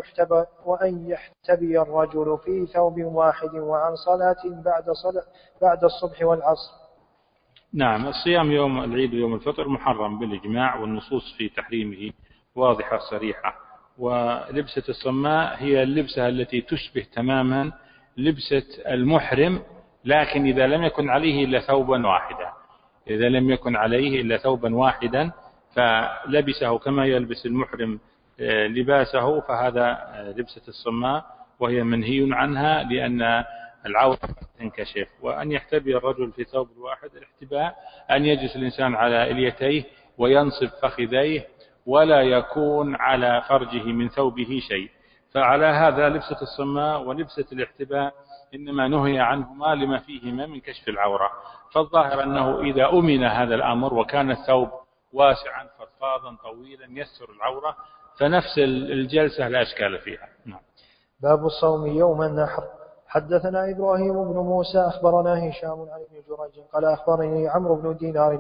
وأن يحتبي الرجل في ثوب واحد وعن صلاة بعد الصبح والعصر. نعم، الصيام يوم العيد ويوم الفطر محرم بالإجماع، والنصوص في تحريمه واضحة صريحة. ولبسة الصماء هي اللبسة التي تشبه تماما لبسة المحرم، لكن إذا لم يكن عليه إلا ثوبا واحدا، إذا لم يكن عليه إلا ثوبا واحدا فلبسه كما يلبس المحرم لباسه، فهذا لبسة الصماء وهي منهي عنها لأن العورة تنكشف. وأن يحتبي الرجل في ثوب واحد، الاحتباء أن يجلس الإنسان على إليتيه وينصب فخذيه ولا يكون على فرجه من ثوبه شيء، فعلى هذا لبسة الصماء ولبسة الاحتباء إنما نهي عنهما لما فيهما من كشف العورة. فالظاهر أنه إذا أمن هذا الأمر وكان الثوب واسعا فضفاضا طويلا يستر العورة فنفس الجلسة لا إشكال فيها. نعم. باب الصوم يوم النحر. حدثنا إبراهيم بن موسى أخبرنا هشام عن ابن جريج قال أخبرني عمرو بن دينار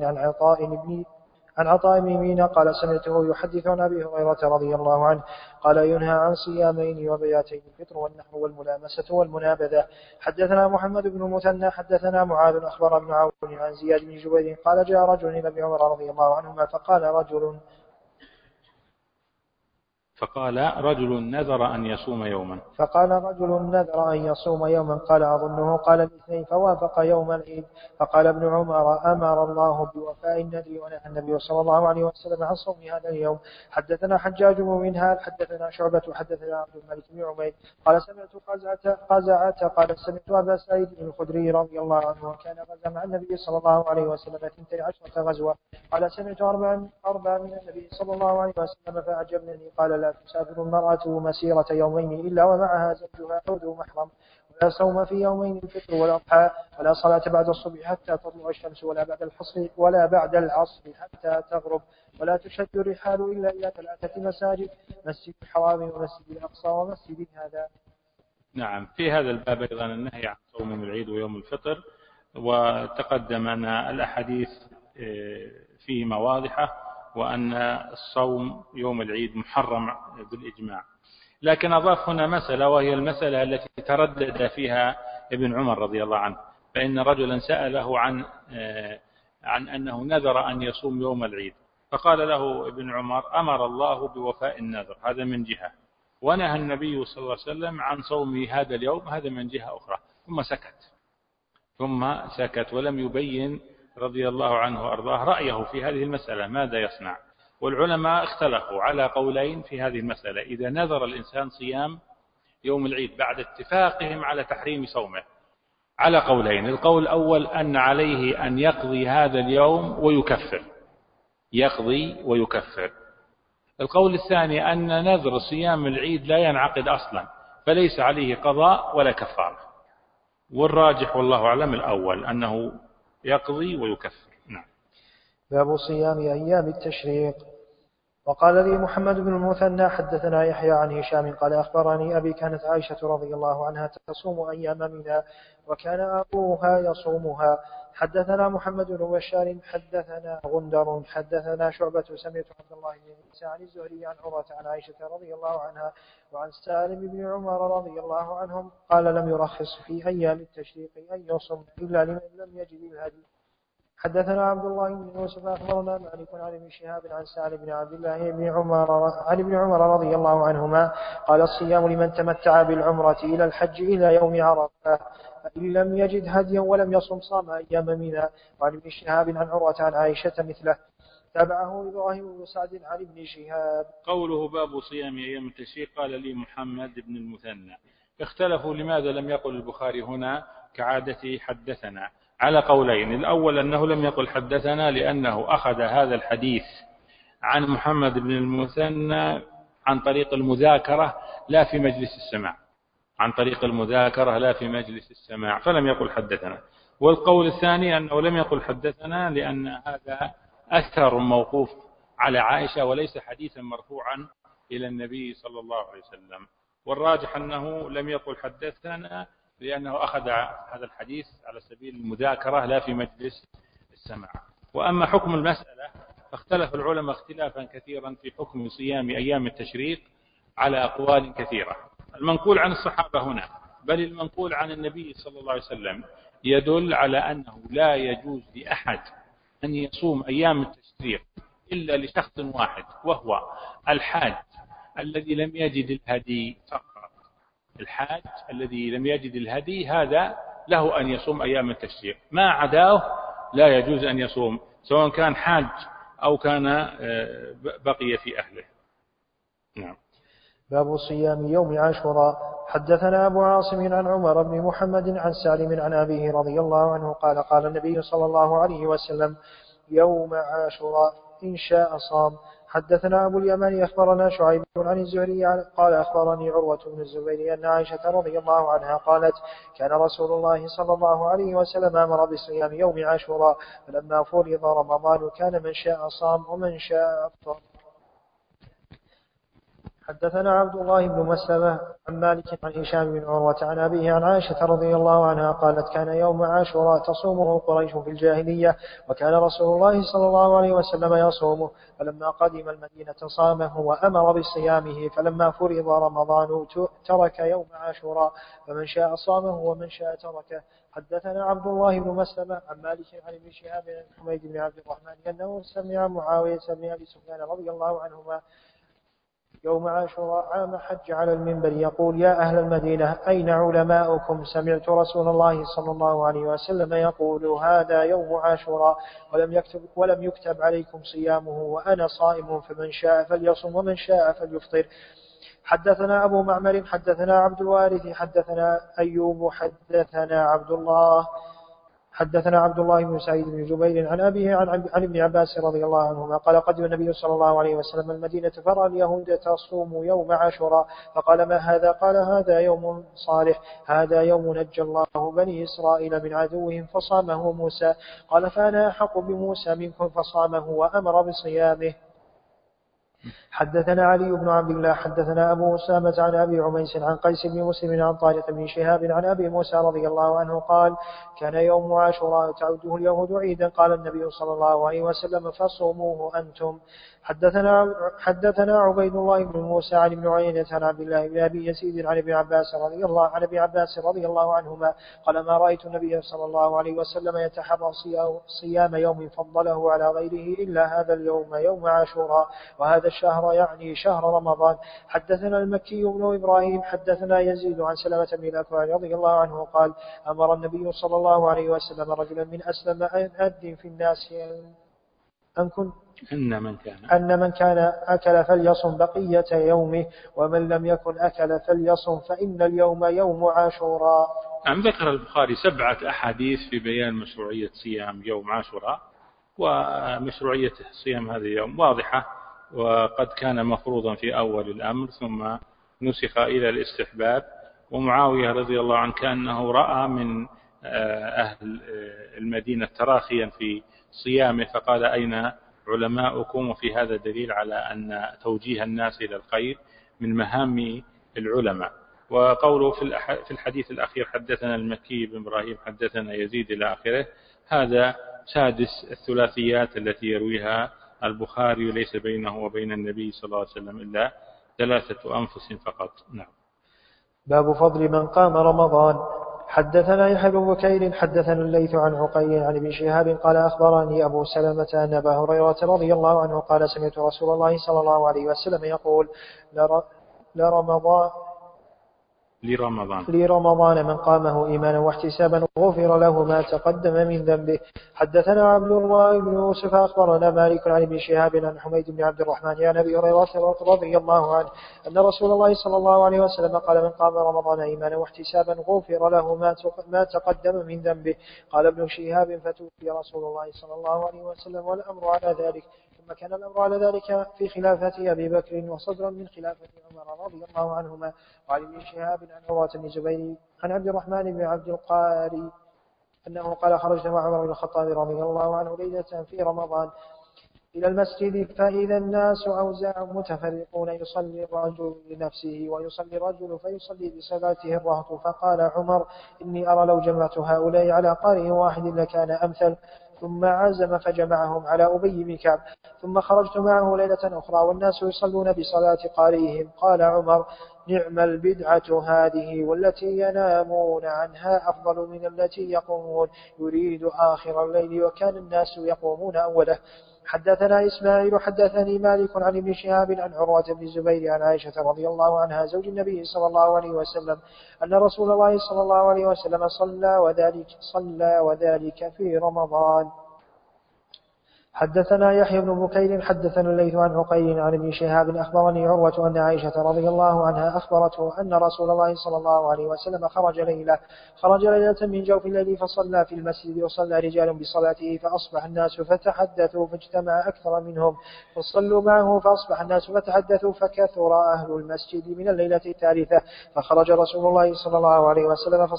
عن عطاء بن مينا قال سمعته يحدث عن أبي هريرة رضي الله عنه قال ينهى عن صيامين وبياتين الفطر والنحر والملامسة والمنابذة. حدثنا محمد بن المثنى حدثنا معاذ أخبر ابن عون عن زياد بن جبير قال جاء رجل إلى ابن عمر رضي الله عنهما فقال رجل نذر أن يصوم يوما قال أظنه قال الاثنين فوافق يوم العيد. فقال ابن عمر أمر الله بوفاء النذر ونهى النبي صلى الله عليه وسلم عن صوم هذا اليوم. حدثنا حجاج بن منهال حدثنا شعبة حدثنا عبد الملك بن عمير قال سمعت قزعة قال سمعت أبا سعيد الخدري رضي الله عنه وكان غزا مع النبي صلى الله عليه وسلم 12 غزوة قال سمعت أربع من النبي صلى الله عليه وسلم فأعجبني قال لا تسافر المرأة مسيرة يومين إلا ومعها زوجها أو ذو محرم ولا صوم في يومين الفطر والأضحى ولا صلاة بعد الصبح حتى تطلع الشمس ولا بعد العصر حتى تغرب ولا تشد الرحال إلا إلى 3 مساجد مسجد الحرام ومسجد الأقصى ومسجد هذا. نعم، في هذا الباب أيضا النهي عن صوم يوم العيد ويوم الفطر، وتقدم أن الأحاديث فيهما واضحة وأن الصوم يوم العيد محرم بالإجماع. لكن أضاف هنا مسألة وهي المسألة التي تردد فيها ابن عمر رضي الله عنه، فإن رجلا سأله عن أنه نذر أن يصوم يوم العيد، فقال له ابن عمر أمر الله بوفاء النذر، هذا من جهة، ونهى النبي صلى الله عليه وسلم عن صوم هذا اليوم، هذا من جهة أخرى. ثم سكت ولم يبين رضي الله عنه وأرضاه رأيه في هذه المسألة ماذا يصنع. والعلماء اختلفوا على قولين في هذه المسألة، إذا نذر الإنسان صيام يوم العيد بعد اتفاقهم على تحريم صومه، على قولين. القول الأول أن عليه أن يقضي هذا اليوم ويكفر. القول الثاني أن نذر صيام العيد لا ينعقد أصلا، فليس عليه قضاء ولا كفارة. والراجح والله أعلم الأول أنه يقضي ويكفر. نعم. باب صيام أيام التشريق. وقال لي محمد بن المثنى حدثنا يحيى عن هشام قال أخبرني أبي كانت عائشة رضي الله عنها تصوم أيام منها وكان أبوها يصومها. حدثنا محمد بن بشار حدثنا غندر حدثنا شعبة سمعت عبد الله بن موسى عن الزهري عن عروة عن عائشة رضي الله عنها وعن سالم بن عمر رضي الله عنهم قال لم يرخص في أيام التشريق أن يصوم إلا لمن لم يجد الهدي. حدثنا عبد الله بن يوسف أخبرنا مالك عن ابن شهاب عن سالم بن عبد الله بن عمر عن ابن عمر رضي الله عنهما قال الصيام لمن تمتع بالعمرة إلى الحج إلى يوم عرفة فإن لم يجد هديا ولم يصم صام أيام منى. وعن ابن شهاب عن عروة عن عائشة مثله. تابعه إبراهيم بن سعد عن ابن شهاب. قوله باب صيام أيام التشريق قال لي محمد بن المثنى. اختلفوا لماذا لم يقل البخاري هنا كعادته حدثنا على قولين. الأول أنه لم يقل حدثنا لأنه أخذ هذا الحديث عن محمد بن المثنى عن طريق المذاكرة لا في مجلس السماع، عن طريق المذاكرة لا في مجلس السماع، فلم يقل حدثنا. والقول الثاني أنه لم يقل حدثنا لأن هذا أثر موقوف على عائشة وليس حديثا مرفوعا إلى النبي صلى الله عليه وسلم. والراجح أنه لم يقل حدثنا لأنه أخذ هذا الحديث على سبيل المذاكرة لا في مجلس السماع. وأما حكم المسألة فاختلف العلماء اختلافا كثيرا في حكم صيام أيام التشريق على أقوال كثيرة. المنقول عن الصحابة هنا بل المنقول عن النبي صلى الله عليه وسلم يدل على أنه لا يجوز لأحد أن يصوم أيام التشريق إلا لشخص واحد وهو الحاج الذي لم يجد الهدي فقط. الحاج الذي لم يجد الهدي هذا له أن يصوم أيام التشريق، ما عداه لا يجوز أن يصوم سواء كان حاج أو كان بقي في أهله. نعم. باب صيام يوم عاشوراء. حدثنا أبو عاصم عن عمر بن محمد عن سالم عن أبيه رضي الله عنه قال قال النبي صلى الله عليه وسلم يوم عاشوراء إن شاء صام. حدثنا أبو اليمان أخبرنا شعيب عن الزهري قال أخبرني عروة بن الزبير أن عائشة رضي الله عنها قالت كان رسول الله صلى الله عليه وسلم أمر بصيام يوم عاشوراء فلما فرض رمضان كان من شاء صام ومن شاء أفطر. حدثنا عبد الله بن مسلمة عن مالك عن هشام بن عروة عن أبيه عن عائشة رضي الله عنها قالت كان يوم عاشوراء تصومه قريش في الجاهلية وكان رسول الله صلى الله عليه وسلم يصومه فلما قدم المدينة صامه وأمر بصيامه فلما فرض رمضان ترك يوم عاشوراء فمن شاء صامه ومن شاء تركه. حدثنا عبد الله بن مسلمة عن مالك عن ابن شهاب عن حميد بن عبد الرحمن أنه سمع معاوية بن أبي سفيان رضي الله عنهما يوم عاشوراء عام حج على المنبر يقول يا أهل المدينة أين علماؤكم سمعت رسول الله صلى الله عليه وسلم يقول هذا يوم عاشوراء ولم يكتب عليكم صيامه وأنا صائم فمن شاء فليصم ومن شاء فليفطر. حدثنا أبو معمر حدثنا عبد الوارث حدثنا أيوب حدثنا عبد الله بن سعيد بن جبير عن أبيه عن ابن عباس رضي الله عنهما قال قدم النبي صلى الله عليه وسلم المدينة فرأى اليهود تصوم يوم عاشوراء فقال ما هذا؟ قال هذا يوم صالح هذا يوم نجى الله بني إسرائيل من عدوهم فصامه موسى قال فأنا أحق بموسى منكم فصامه وأمر بصيامه. حدثنا علي بن عبد الله حدثنا أبو أسامة عن أبي عميس عن قيس بن مسلم عن طارق بن شهاب عن أبي موسى رضي الله عنه قال كان يوم عاشوراء تعده اليهود عيدا قال النبي صلى الله عليه وسلم فصوموه أنتم. حدثنا عبيد الله بن موسى عن ابن عيينة عن عبد الله بن أبي يزيد عن ابي عباس رضي الله عنهما قال ما رأيت النبي صلى الله عليه وسلم يتحرى صيام يوم فضله على غيره إلا هذا اليوم يوم عاشوراء وهذا الشهر يعني شهر رمضان. حدثنا المكي بن إبراهيم حدثنا يزيد عن سلمة بن الأكوع رضي الله عنه قال أمر النبي صلى الله عليه وسلم رجلا من أسلم أن أذن في الناس أن من كان أكل فليصم بقية يومه ومن لم يكن أكل فليصم فإن اليوم يوم عاشوراء. نعم. ذكر البخاري 7 أحاديث في بيان مشروعية صيام يوم عاشوراء ومشروعية صيام هذا اليوم واضحة وقد كان مفروضا في أول الأمر ثم نسخ إلى الاستحباب. ومعاوية رضي الله عنه كأنه رأى من أهل المدينة تراخيا في صيامه فقال أين علماؤكم، وفي هذا دليل على أن توجيه الناس إلى الخير من مهام العلماء. وقوله في الحديث الأخير حدثنا المكي بن إبراهيم حدثنا يزيد إلى آخره، هذا سادس الثلاثيات التي يرويها البخاري، وليس بينه وبين النبي صلى الله عليه وسلم إلا 3 أنفس فقط. نعم. باب فضل من قام رمضان. حدثنا يحيى بن بكير حدثنا الليث عن عقيل عن ابن شهاب قال أخبرني أبو سلمة أن أبا هريرة رضي الله عنه قال سمعت رسول الله صلى الله عليه وسلم يقول لرمضان من قامه إيمانا واحتسابا غفر له ما تقدم من ذنبه. حدثنا عبد الله بن يوسف أخبرنا مالك عن ابن شهاب عن حميد بن عبد الرحمن عن أبي هريرة رضي الله عنه أن رسول الله صلى الله عليه وسلم قال من قام رمضان إيمانا واحتسابا غفر له ما تقدم من ذنبه. قال ابن شهاب فتوفي رسول الله صلى الله عليه وسلم والأمر على ذلك، ثم كان الأمر على ذلك في خلافة أبي بكر وصدرا من خلافة عمر رضي الله عنهما. وعن ابن شهاب عن عروة بن زبير عن عبد الرحمن بن عبد القاري أنه قال خرجت مع عمر بن الخطاب رضي الله عنه ليلة في رمضان إلى المسجد فإذا الناس أوزاع متفرقون، يصلي الرجل لنفسه ويصلي الرجل فيصلي بصلاته الرهط. فقال عمر إني أرى لو جمعت هؤلاء على قارئ واحد لكان أمثل. ثم عزم فجمعهم على أبي بن كعب. ثم خرجت معه ليلة أخرى والناس يصلون بصلاة قارئهم. قال عمر نعم البدعة هذه، والتي ينامون عنها أفضل من التي يقومون، يريد آخر الليل وكان الناس يقومون أوله. حدثنا إسماعيل حدثني مالك عن ابن شهاب عن عروة بن الزبير عن عائشة رضي الله عنها زوج النبي صلى الله عليه وسلم أن رسول الله صلى الله عليه وسلم صلى وذلك في رمضان. حدثنا يحيى بن بكير حدثنا الليث عن عقيل عن ابن شهاب أخبرني عروة أن عائشة رضي الله عنها أخبرته أن رسول الله صلى الله عليه وسلم خرج ليلة من جوف الليل فصلى في المسجد، وصلى رجال بصلاته فأصبح الناس فتحدثوا فاجتمع أكثر منهم فصلوا معه، فأصبح الناس فتحدثوا فكثر أهل المسجد من الليلة الثالثة. فخرج رسول الله صلى الله عليه وسلم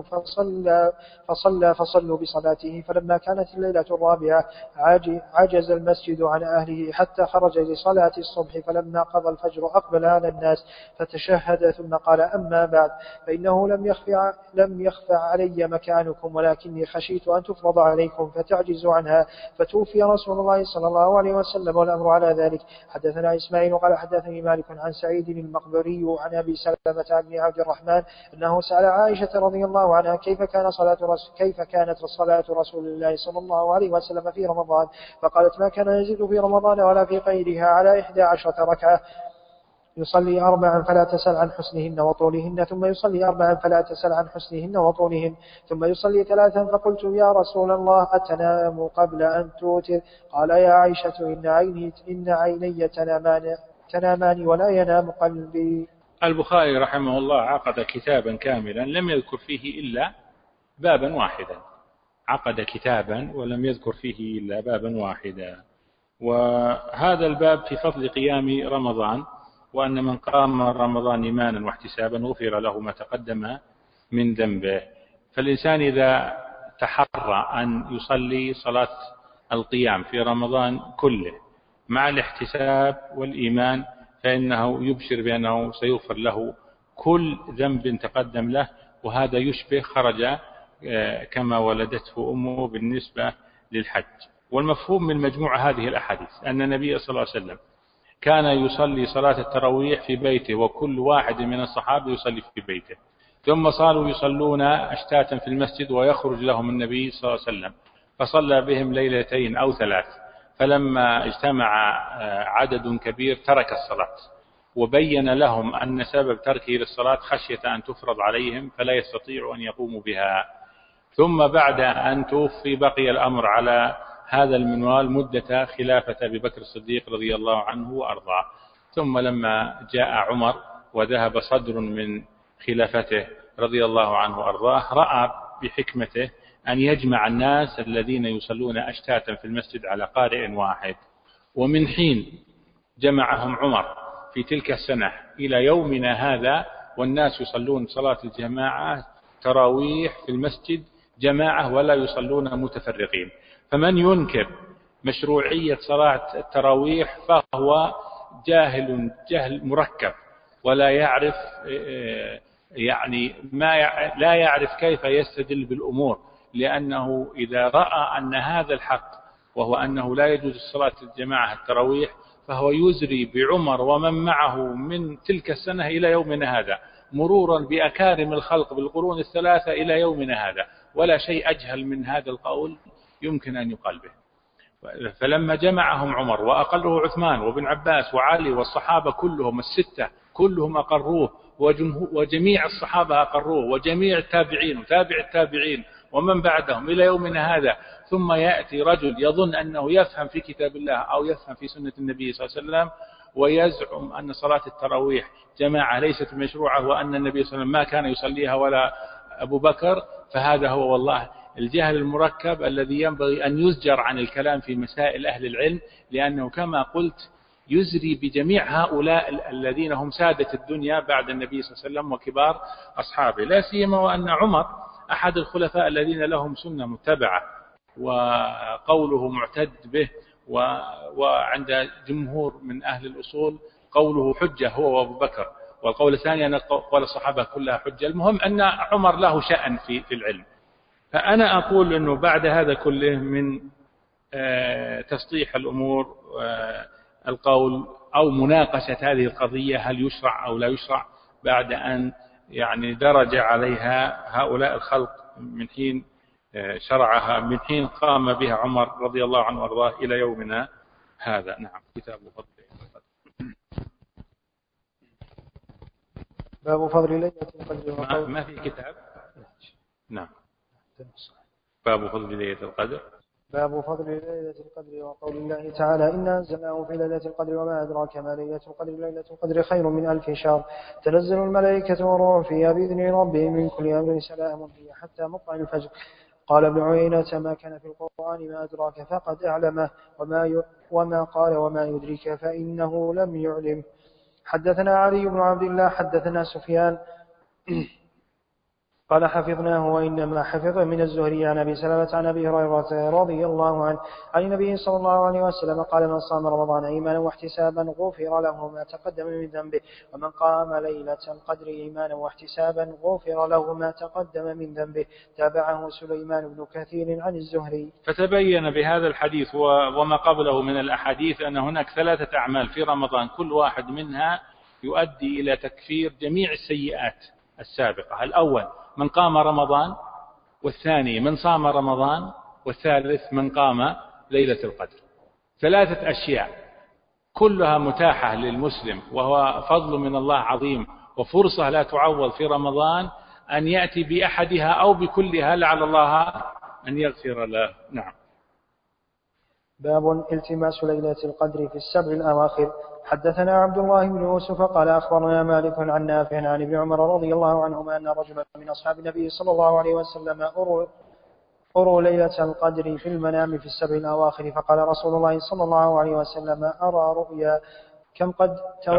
فصلوا بصلاته. فلما كانت الليلة الرابعة عجز المسجد عن أهله حتى خرج لصلاة الصبح. فلما قضى الفجر أقبل على الناس فتشهد ثم قال أما بعد فإنه لم يخفى علي مكانكم، ولكني خشيت أن تفرض عليكم فتعجزوا عنها. فتوفي رسول الله صلى الله عليه وسلم والأمر على ذلك. حدثنا إسماعيل قال حدثني مالك عن سعيد المقبري عن أبي سلمة بن عبد الرحمن أنه سأل عائشة رضي الله عنها كيف كانت صلاة رسول الله صلى الله عليه وسلم في رمضان، فقالت ما كان يزيد في رمضان ولا في غيرها على 11 ركعة، يصلي 4 فلا تسأل عن حسنهن وطولهن، ثم يصلي 4 فلا تسأل عن حسنهن وطولهن، ثم يصلي 3. فقلت يا رسول الله أتنام قبل أن توتر؟ قال يا عائشة إن عيني تنامان ولا ينام قلبي. البخاري رحمه الله عقد كتابا كاملا لم يذكر فيه إلا بابا واحدا، عقد كتابا ولم يذكر فيه إلا بابا واحدا، وهذا الباب في فضل قيام رمضان، وأن من قام رمضان إيمانا واحتسابا غفر له ما تقدم من ذنبه. فالإنسان إذا تحرى أن يصلي صلاة القيام في رمضان كله مع الاحتساب والإيمان فإنه يبشر بأنه سيغفر له كل ذنب تقدم له، وهذا يشبه خرج كما ولدته أمه بالنسبة للحج. والمفهوم من مجموعة هذه الأحاديث أن النبي صلى الله عليه وسلم كان يصلي صلاة التراويح في بيته، وكل واحد من الصحابة يصلي في بيته، ثم صاروا يصلون أشتاتا في المسجد ويخرج لهم النبي صلى الله عليه وسلم فصلى بهم 2 أو 3. فلما اجتمع عدد كبير ترك الصلاة، وبين لهم أن سبب تركه للصلاة خشية أن تفرض عليهم فلا يستطيعوا أن يقوموا بها. ثم بعد أن توفي بقي الأمر على هذا المنوال مدة خلافة أبي بكر الصديق رضي الله عنه وأرضاه. ثم لما جاء عمر وذهب صدر من خلافته رضي الله عنه وأرضاه رأى بحكمته أن يجمع الناس الذين يصلون أشتاتا في المسجد على قارئ واحد، ومن حين جمعهم عمر في تلك السنة إلى يومنا هذا والناس يصلون صلاة الجماعة تراويح في المسجد جماعة ولا يصلون متفرقين. فمن ينكر مشروعية صلاة التراويح فهو جهل مركب، ولا يعرف يعني لا يعرف كيف يستدل بالأمور، لأنه إذا رأى أن هذا الحق وهو أنه لا يجوز الصلاة الجماعة التراويح فهو يزري بعمر ومن معه من تلك السنة إلى يومنا هذا، مرورا بأكارم الخلق بالقرون الثلاثة إلى يومنا هذا، ولا شيء أجهل من هذا القول يمكن أن يقال به. فلما جمعهم عمر وأقله عثمان وابن عباس وعلي والصحابة كلهم الستة كلهم أقروه، وجميع الصحابة أقروه، وجميع التابعين وتابع التابعين ومن بعدهم إلى يومنا هذا، ثم يأتي رجل يظن أنه يفهم في كتاب الله أو يفهم في سنة النبي صلى الله عليه وسلم ويزعم أن صلاة التراويح جماعة ليست مشروعة، وأن النبي صلى الله عليه وسلم ما كان يصليها ولا أبو بكر، فهذا هو والله الجهل المركب الذي ينبغي أن يزجر عن الكلام في مسائل أهل العلم، لأنه كما قلت يزري بجميع هؤلاء الذين هم سادة الدنيا بعد النبي صلى الله عليه وسلم وكبار أصحابه، لا سيما وأن عمر أحد الخلفاء الذين لهم سنة متبعة وقوله معتد به، وعند جمهور من أهل الأصول قوله حجة هو وأبو بكر، والقول الثاني أن قول الصحابة كلها حجة. المهم أن عمر له شأن في العلم. فأنا أقول أنه بعد هذا كله من تسطيح الأمور القول أو مناقشة هذه القضية هل يشرع أو لا يشرع، بعد أن يعني درج عليها هؤلاء الخلق من حين شرعها، من حين قام بها عمر رضي الله عنه وارضاه إلى يومنا هذا. نعم. كتاب فضل باب فضل ليلة القدر. ما في كتاب. نعم. باب فضل ليلة القدر. باب فضل ليلة القدر وقول الله تعالى إنا أنزلناه في ليلة القدر وما أدراك ما ليلة القدر ليلة القدر خير من 1000 شهر تنزل الملائكة والروح فيها بإذن ربهم من كل أمر سلام هي حتى مطلع الفجر. قال ابن عيينة ما كان في القرآن ما أدراك فقد أعلمه وما قال وما يدرك فإنه لم يعلم. حدثنا علي بن عبد الله حدثنا سفيان قال حفظناه وإنما حفظ من الزهري عن أبي سلمة عن أبي هريرة رضي الله عنه عن النبي صلى الله عليه وسلم قال من صام رمضان إيمانا واحتسابا غفر له ما تقدم من ذنبه ومن قام ليلة القدر إيمانا واحتسابا غفر له ما تقدم من ذنبه. تابعه سليمان بن كثير عن الزهري. فتبين بهذا الحديث وما قبله من الأحاديث أن هناك 3 أعمال في رمضان كل واحد منها يؤدي إلى تكفير جميع السيئات السابقة. الأول من قام رمضان، والثاني من صام رمضان، والثالث من قام ليلة القدر. 3 أشياء كلها متاحة للمسلم، وهو فضل من الله عظيم وفرصة لا تعوض في رمضان أن يأتي بأحدها أو بكلها لعل الله أن يغفر له. نعم. باب التماس ليلة القدر في 7 الأواخر. حدثنا عبد الله بن يوسف قال أخبرنا مالك عن نافع عن ابن عمر رضي الله عنهما أن رجلا من أصحاب النبي صلى الله عليه وسلم أروا ليلة القدر في المنام في 7 الأواخر فقال رسول الله صلى الله عليه وسلم أرى رؤيا كم قد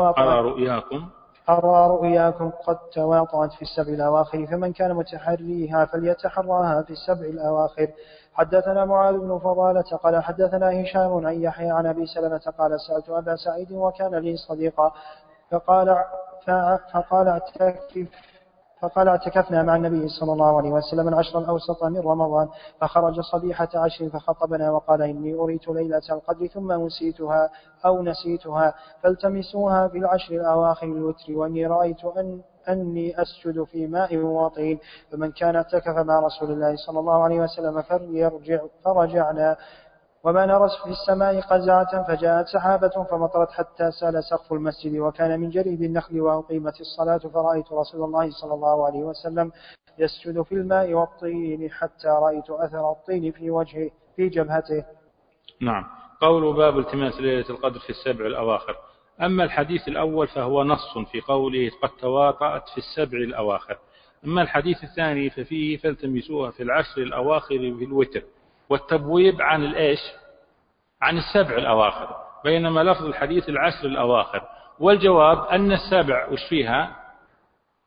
أرى رؤياكم قد تواطأت في 7 الأواخر فمن كان متحريها فليتحراها في 7 الأواخر. حدثنا معاذ بن فضالة قال حدثنا هشام عن يحيى عن أبي سلمة قال سألت أبا سعيد وكان لي صديقا فقال اعتكفنا مع النبي صلى الله عليه وسلم 10 الأوسط من رمضان فخرج صبيحة 10 فخطبنا وقال إني أريت ليلة القدر ثم نسيتها فالتمسوها في 10 الأواخر الوتر وإني رأيت أني أسجد في ماء وطين فمن كان اعتكف مع رسول الله صلى الله عليه وسلم فرجعنا وما نرى في السماء قزعة فجاءت سحابة فمطرت حتى سال سقف المسجد وكان من جريب النخل وأقيمت الصلاة فرأيت رسول الله صلى الله عليه وسلم يسجد في الماء والطين حتى رأيت أثر الطين في وجهه في جبهته. نعم. قول باب التماس ليلة القدر في 7 الأواخر. أما الحديث الأول فهو نص في قوله قد تواطأت في 7 الأواخر. أما الحديث الثاني ففيه فالتمسوها في 10 الأواخر في الوتر، والتبويب عن الإيش؟ عن 7 الأواخر، بينما لفظ الحديث 10 الأواخر. والجواب أن 7 وش فيها؟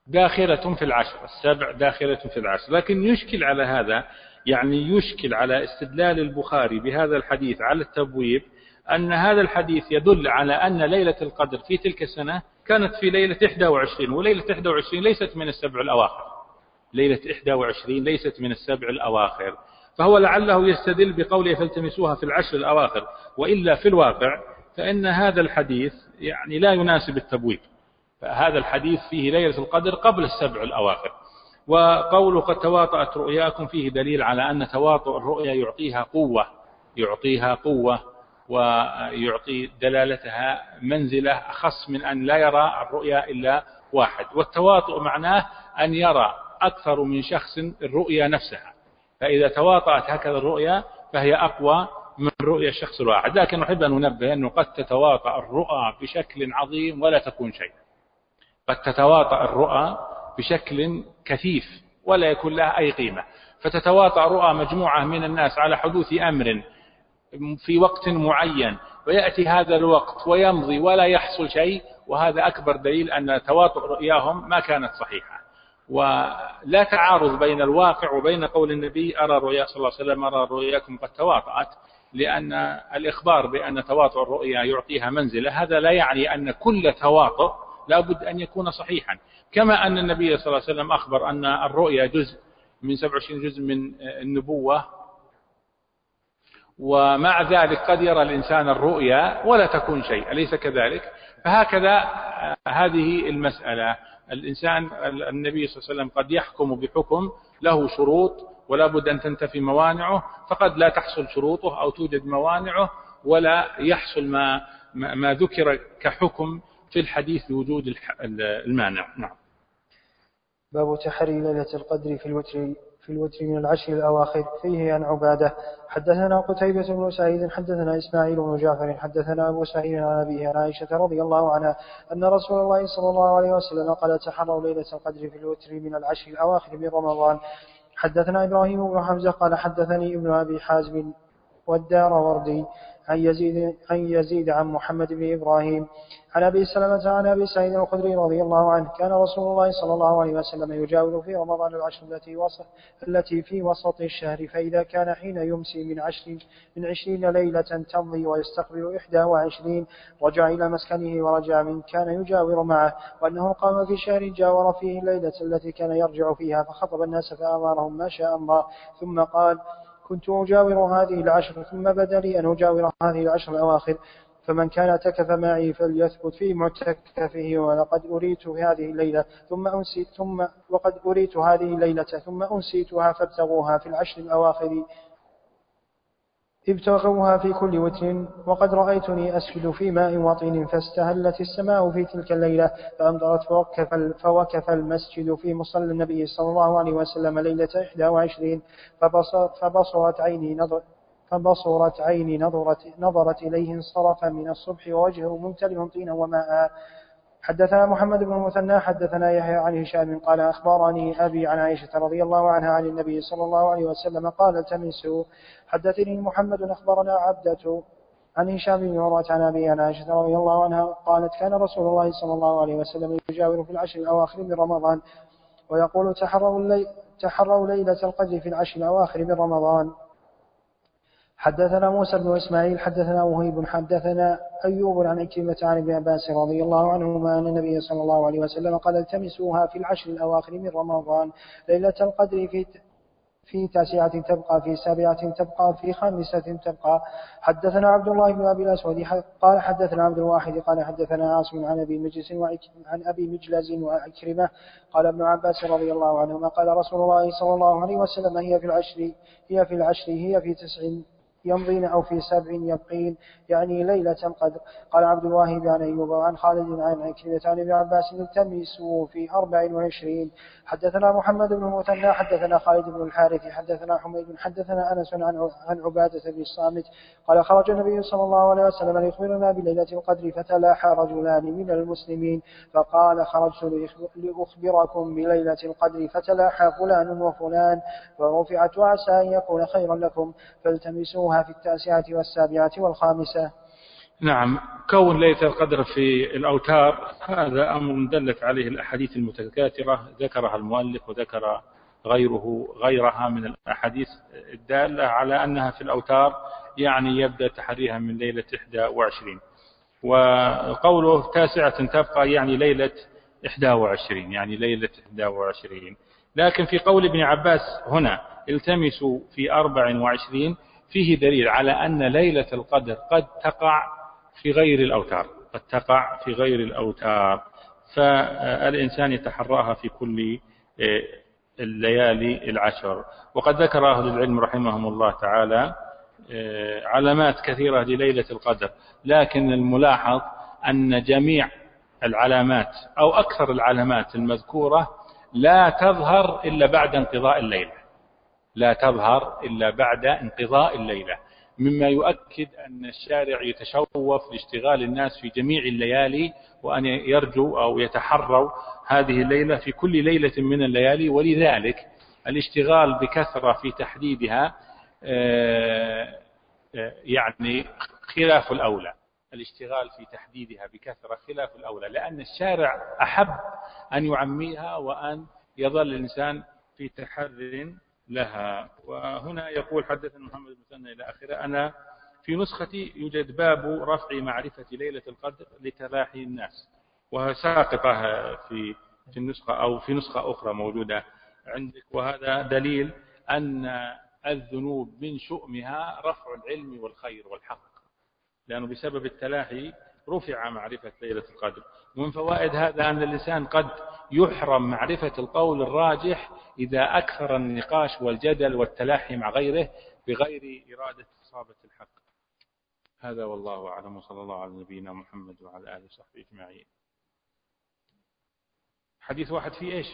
داخلة في العشر، السبع داخلة في العشر. لكن يشكل على هذا، يعني يشكل على استدلال البخاري بهذا الحديث على التبويب، أن هذا الحديث يدل على أن ليلة القدر في تلك السنة كانت في ليلة 21، وليلة 21 ليست من السبع الأواخر، ليلة 21 ليست من السبع الأواخر. فهو لعله يستدل بقوله فالتمسوها في العشر الأواخر، وإلا في الواقع فإن هذا الحديث يعني لا يناسب التبويب. فهذا الحديث فيه ليلة القدر قبل السبع الأواخر. وقوله قد تواطأت رؤياكم فيه دليل على أن تواطؤ الرؤيا يعطيها قوة ويعطي دلالتها منزلة أخص من أن لا يرى الرؤيا إلا واحد. والتواطؤ معناه أن يرى أكثر من شخص الرؤيا نفسها، فإذا تواطأت هكذا الرؤيا فهي أقوى من رؤيا الشخص الواحد. لكن نحب أن ننبه أنه قد تتواطأ الرؤى بشكل عظيم ولا تكون شيء، قد تتواطأ الرؤى بشكل كثيف ولا يكون لها أي قيمة. فتتواطأ رؤى مجموعة من الناس على حدوث أمر في وقت معين، ويأتي هذا الوقت ويمضي ولا يحصل شيء، وهذا أكبر دليل أن تواطؤ رؤياهم ما كانت صحيحة. ولا تعارض بين الواقع وبين قول النبي أرى رؤيا صلى الله عليه وسلم أرى رؤياكم قد تواطأت، لأن الإخبار بأن تواطؤ الرؤيا يعطيها منزلة هذا لا يعني أن كل تواطؤ لا بد أن يكون صحيحا. كما أن النبي صلى الله عليه وسلم أخبر أن الرؤيا جزء من 27 جزء من النبوة، ومع ذلك قد يرى الإنسان الرؤيا ولا تكون شيء، أليس كذلك؟ فهكذا هذه المسألة، الإنسان النبي صلى الله عليه وسلم قد يحكم بحكم له شروط ولا بد أن تنتفي موانعه، فقد لا تحصل شروطه أو توجد موانعه ولا يحصل ما ذكر كحكم في الحديث بوجود المانع. نعم. باب تحري ليلة القدر في الوتر من العشر الأواخر. فيه عن عبادة حدثنا قتيبة بن سعيد حدثنا إسماعيل بن جعفر حدثنا أبو سعيد عن أبيه عن عائشة رضي الله عنها أن رسول الله صلى الله عليه وسلم قال تحروا ليلة القدر في الوتر من العشر الأواخر من رمضان. حدثنا إبراهيم بن حمزة قال حدثني ابن أبي حازم والداروردي عن يزيد عن محمد بن إبراهيم عن أبي سلمة عن أبي سعيد الخدري رضي الله عنه كان رسول الله صلى الله عليه وسلم يجاور في رمضان العشر التي في وسط الشهر، فإذا كان حين يمسي من 20 ليلة تمضي ويستقبل 21 رجع إلى مسكنه ورجع من كان يجاور معه، وأنه قام في شهر جاور فيه الليلة التي كان يرجع فيها فخطب الناس فأمرهم ما شاء الله، ثم قال كنت أجاور هذه العشر ثم بدا لي أن أجاور هذه العشر الأواخر، فمن كان اعتكف معي فليثبت في معتكفه، وقد أريت هذه الليلة ثم أنسيتها فابتغوها في العشر الأواخر ابتغوها في كل وتر، وقد رأيتني أسجد في ماء وطين فاستهلت السماء في تلك الليلة فأمطرت فوكف المسجد في مصلى النبي صلى الله عليه وسلم ليلة 21 فبصرت عيني نظرت إليه انصرف من الصبح ووجهه ممتلئ طينا وماء. حدثنا محمد بن المثنى حدثنا يحيى عن هشام قال أخبرني أبي عن عائشة رضي الله عنها عن النبي صلى الله عليه وسلم قال التمسوا. حدثني محمد أخبرنا عبدة عن هشام بن عروة عن أبي عن عائشة رضي الله عنها قالت كان رسول الله صلى الله عليه وسلم يجاور في العشر الأواخر من رمضان ويقول تحروا ليلة القدر في العشر الأواخر من رمضان. حدثنا موسى بن إسماعيل حدثنا وهيب حدثنا أيوب عن عكرمة عن ابن عباس رضي الله عنهما أن النبي صلى الله عليه وسلم قال التمسوها في العشر الأواخر من رمضان ليلة القدر في 9 تبقى في 7 تبقى في 5 تبقى. حدثنا عبد الله بن أبي الأسود قال حدثنا عبد الواحد قال حدثنا عاصم عن أبي مجلس وعكرمة قال ابن عباس رضي الله عنهما قال رسول الله صلى الله عليه وسلم هي في العشر هي في 9 يمضين أو في 7 يبقين يعني ليلة القدر. قال عبد الواهب عن أيوب وعن خالد عن عكرمة عن ابن عباس التمسوا في 24. حدثنا محمد بن المثنى حدثنا خالد بن الحارث حدثنا حميد حدثنا أنس عن عبادة بن الصامت قال خرج النبي صلى الله عليه وسلم ليخبرنا بليلة القدر فتلاحى رجلان من المسلمين فقال خرجت لأخبركم بليلة القدر فتلاحى فلان وفلان فرفعت وعسى أن يكون خيرا لكم فالتمسوها في 9 و7 و5. نعم، كون ليلة القدر في الأوتار هذا أمر دلت عليه الأحاديث المتكاثرة ذكرها المؤلف وذكر غيرها من الأحاديث الدالة على أنها في الأوتار، يعني يبدأ تحريها من ليلة 21. وقوله تاسعة تبقى يعني ليلة 21، يعني ليلة 21. لكن في قول ابن عباس هنا التمسوا في 24 فيه دليل على أن ليلة القدر قد تقع في غير الأوتار، قد تقع في غير الأوتار، فالإنسان يتحراها في كل الليالي العشر. وقد ذكر أهل العلم رحمهم الله تعالى علامات كثيرة لليلة القدر، لكن الملاحظ أن جميع العلامات أو أكثر العلامات المذكورة لا تظهر إلا بعد انقضاء الليلة، لا تظهر إلا بعد انقضاء الليلة، مما يؤكد أن الشارع يتشوف لاشتغال الناس في جميع الليالي، وأن يرجوا أو يتحروا هذه الليلة في كل ليلة من الليالي. ولذلك الاشتغال بكثرة في تحديدها يعني خلاف الأولى، الاشتغال في تحديدها بكثرة خلاف الأولى، لأن الشارع أحب أن يعميها وأن يظل الإنسان في تحر لها. وهنا يقول حدثنا محمد بن مثنى إلى آخره. أنا في نسختي يوجد باب رفع معرفة ليلة القدر لتلاحي الناس، وساقطة في النسخة أو في نسخة أخرى موجودة عندك، وهذا دليل أن الذنوب من شؤمها رفع العلم والخير والحق، لأنه بسبب التلاحي رفع معرفة ليلة القدر. ومن فوائد هذا أن الإنسان قد يحرم معرفة القول الراجح إذا أكثر النقاش والجدل والتلاحي مع غيره بغير إرادة إصابة الحق. هذا والله أعلم، وصلى الله على نبينا محمد وعلى آله وصحبه أجمعين. حديث واحد فيه إيش؟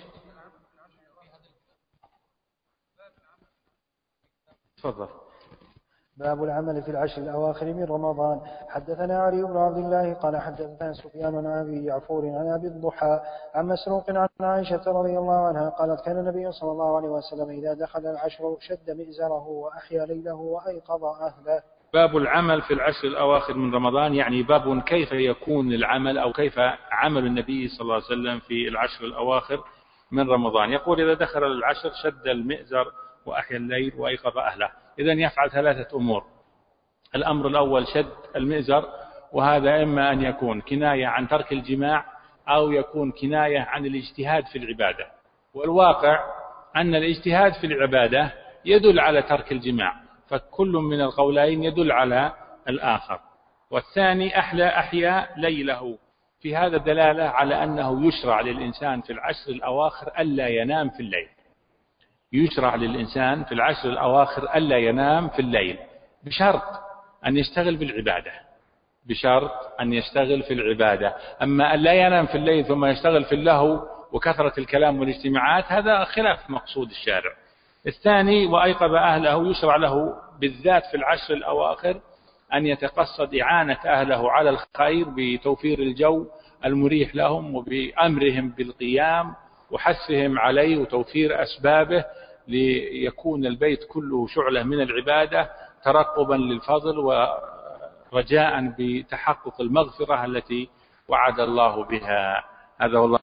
تفضل. باب العمل في العشر الأواخر من رمضان. حدثنا علي بن عبد الله قال حدثنا سفيان عن أبي يعفور عن أبي الضحى عن مسروق عن عائشة رضي الله عنها قالت كان النبي صلى الله عليه وسلم إذا دخل العشر شد مئزره وأحيا ليله وأيقظ أهله. باب العمل في العشر الأواخر من رمضان، يعني باب كيف يكون العمل أو كيف عمل النبي صلى الله عليه وسلم في العشر الأواخر من رمضان. يقول إذا دخل العشر شد المئزر وأحيا الليل وأيقظ أهله. إذن يفعل 3 أمور. الأمر الأول شد المئزر، وهذا إما أن يكون كناية عن ترك الجماع أو يكون كناية عن الاجتهاد في العبادة، والواقع أن الاجتهاد في العبادة يدل على ترك الجماع، فكل من القولين يدل على الآخر. والثاني أحيا ليله، في هذا دلالة على أنه يشرع للإنسان في العشر الأواخر ألا ينام في الليل، يشرع للإنسان في العشر الأواخر ألا ينام في الليل، بشرط أن يشتغل بالعبادة، بشرط أن يشتغل في العبادة. أما أن لا ينام في الليل ثم يشتغل في اللهو وكثرة الكلام والاجتماعات هذا خلاف مقصود الشارع. الثاني وأيقظ أهله، يشرع له بالذات في العشر الأواخر أن يتقصد إعانة أهله على الخير بتوفير الجو المريح لهم وبأمرهم بالقيام وحثهم عليه وتوفير أسبابه، ليكون البيت كله شعلة من العبادة ترقبا للفضل ورجاء بتحقق المغفرة التي وعد الله بها. هذا والله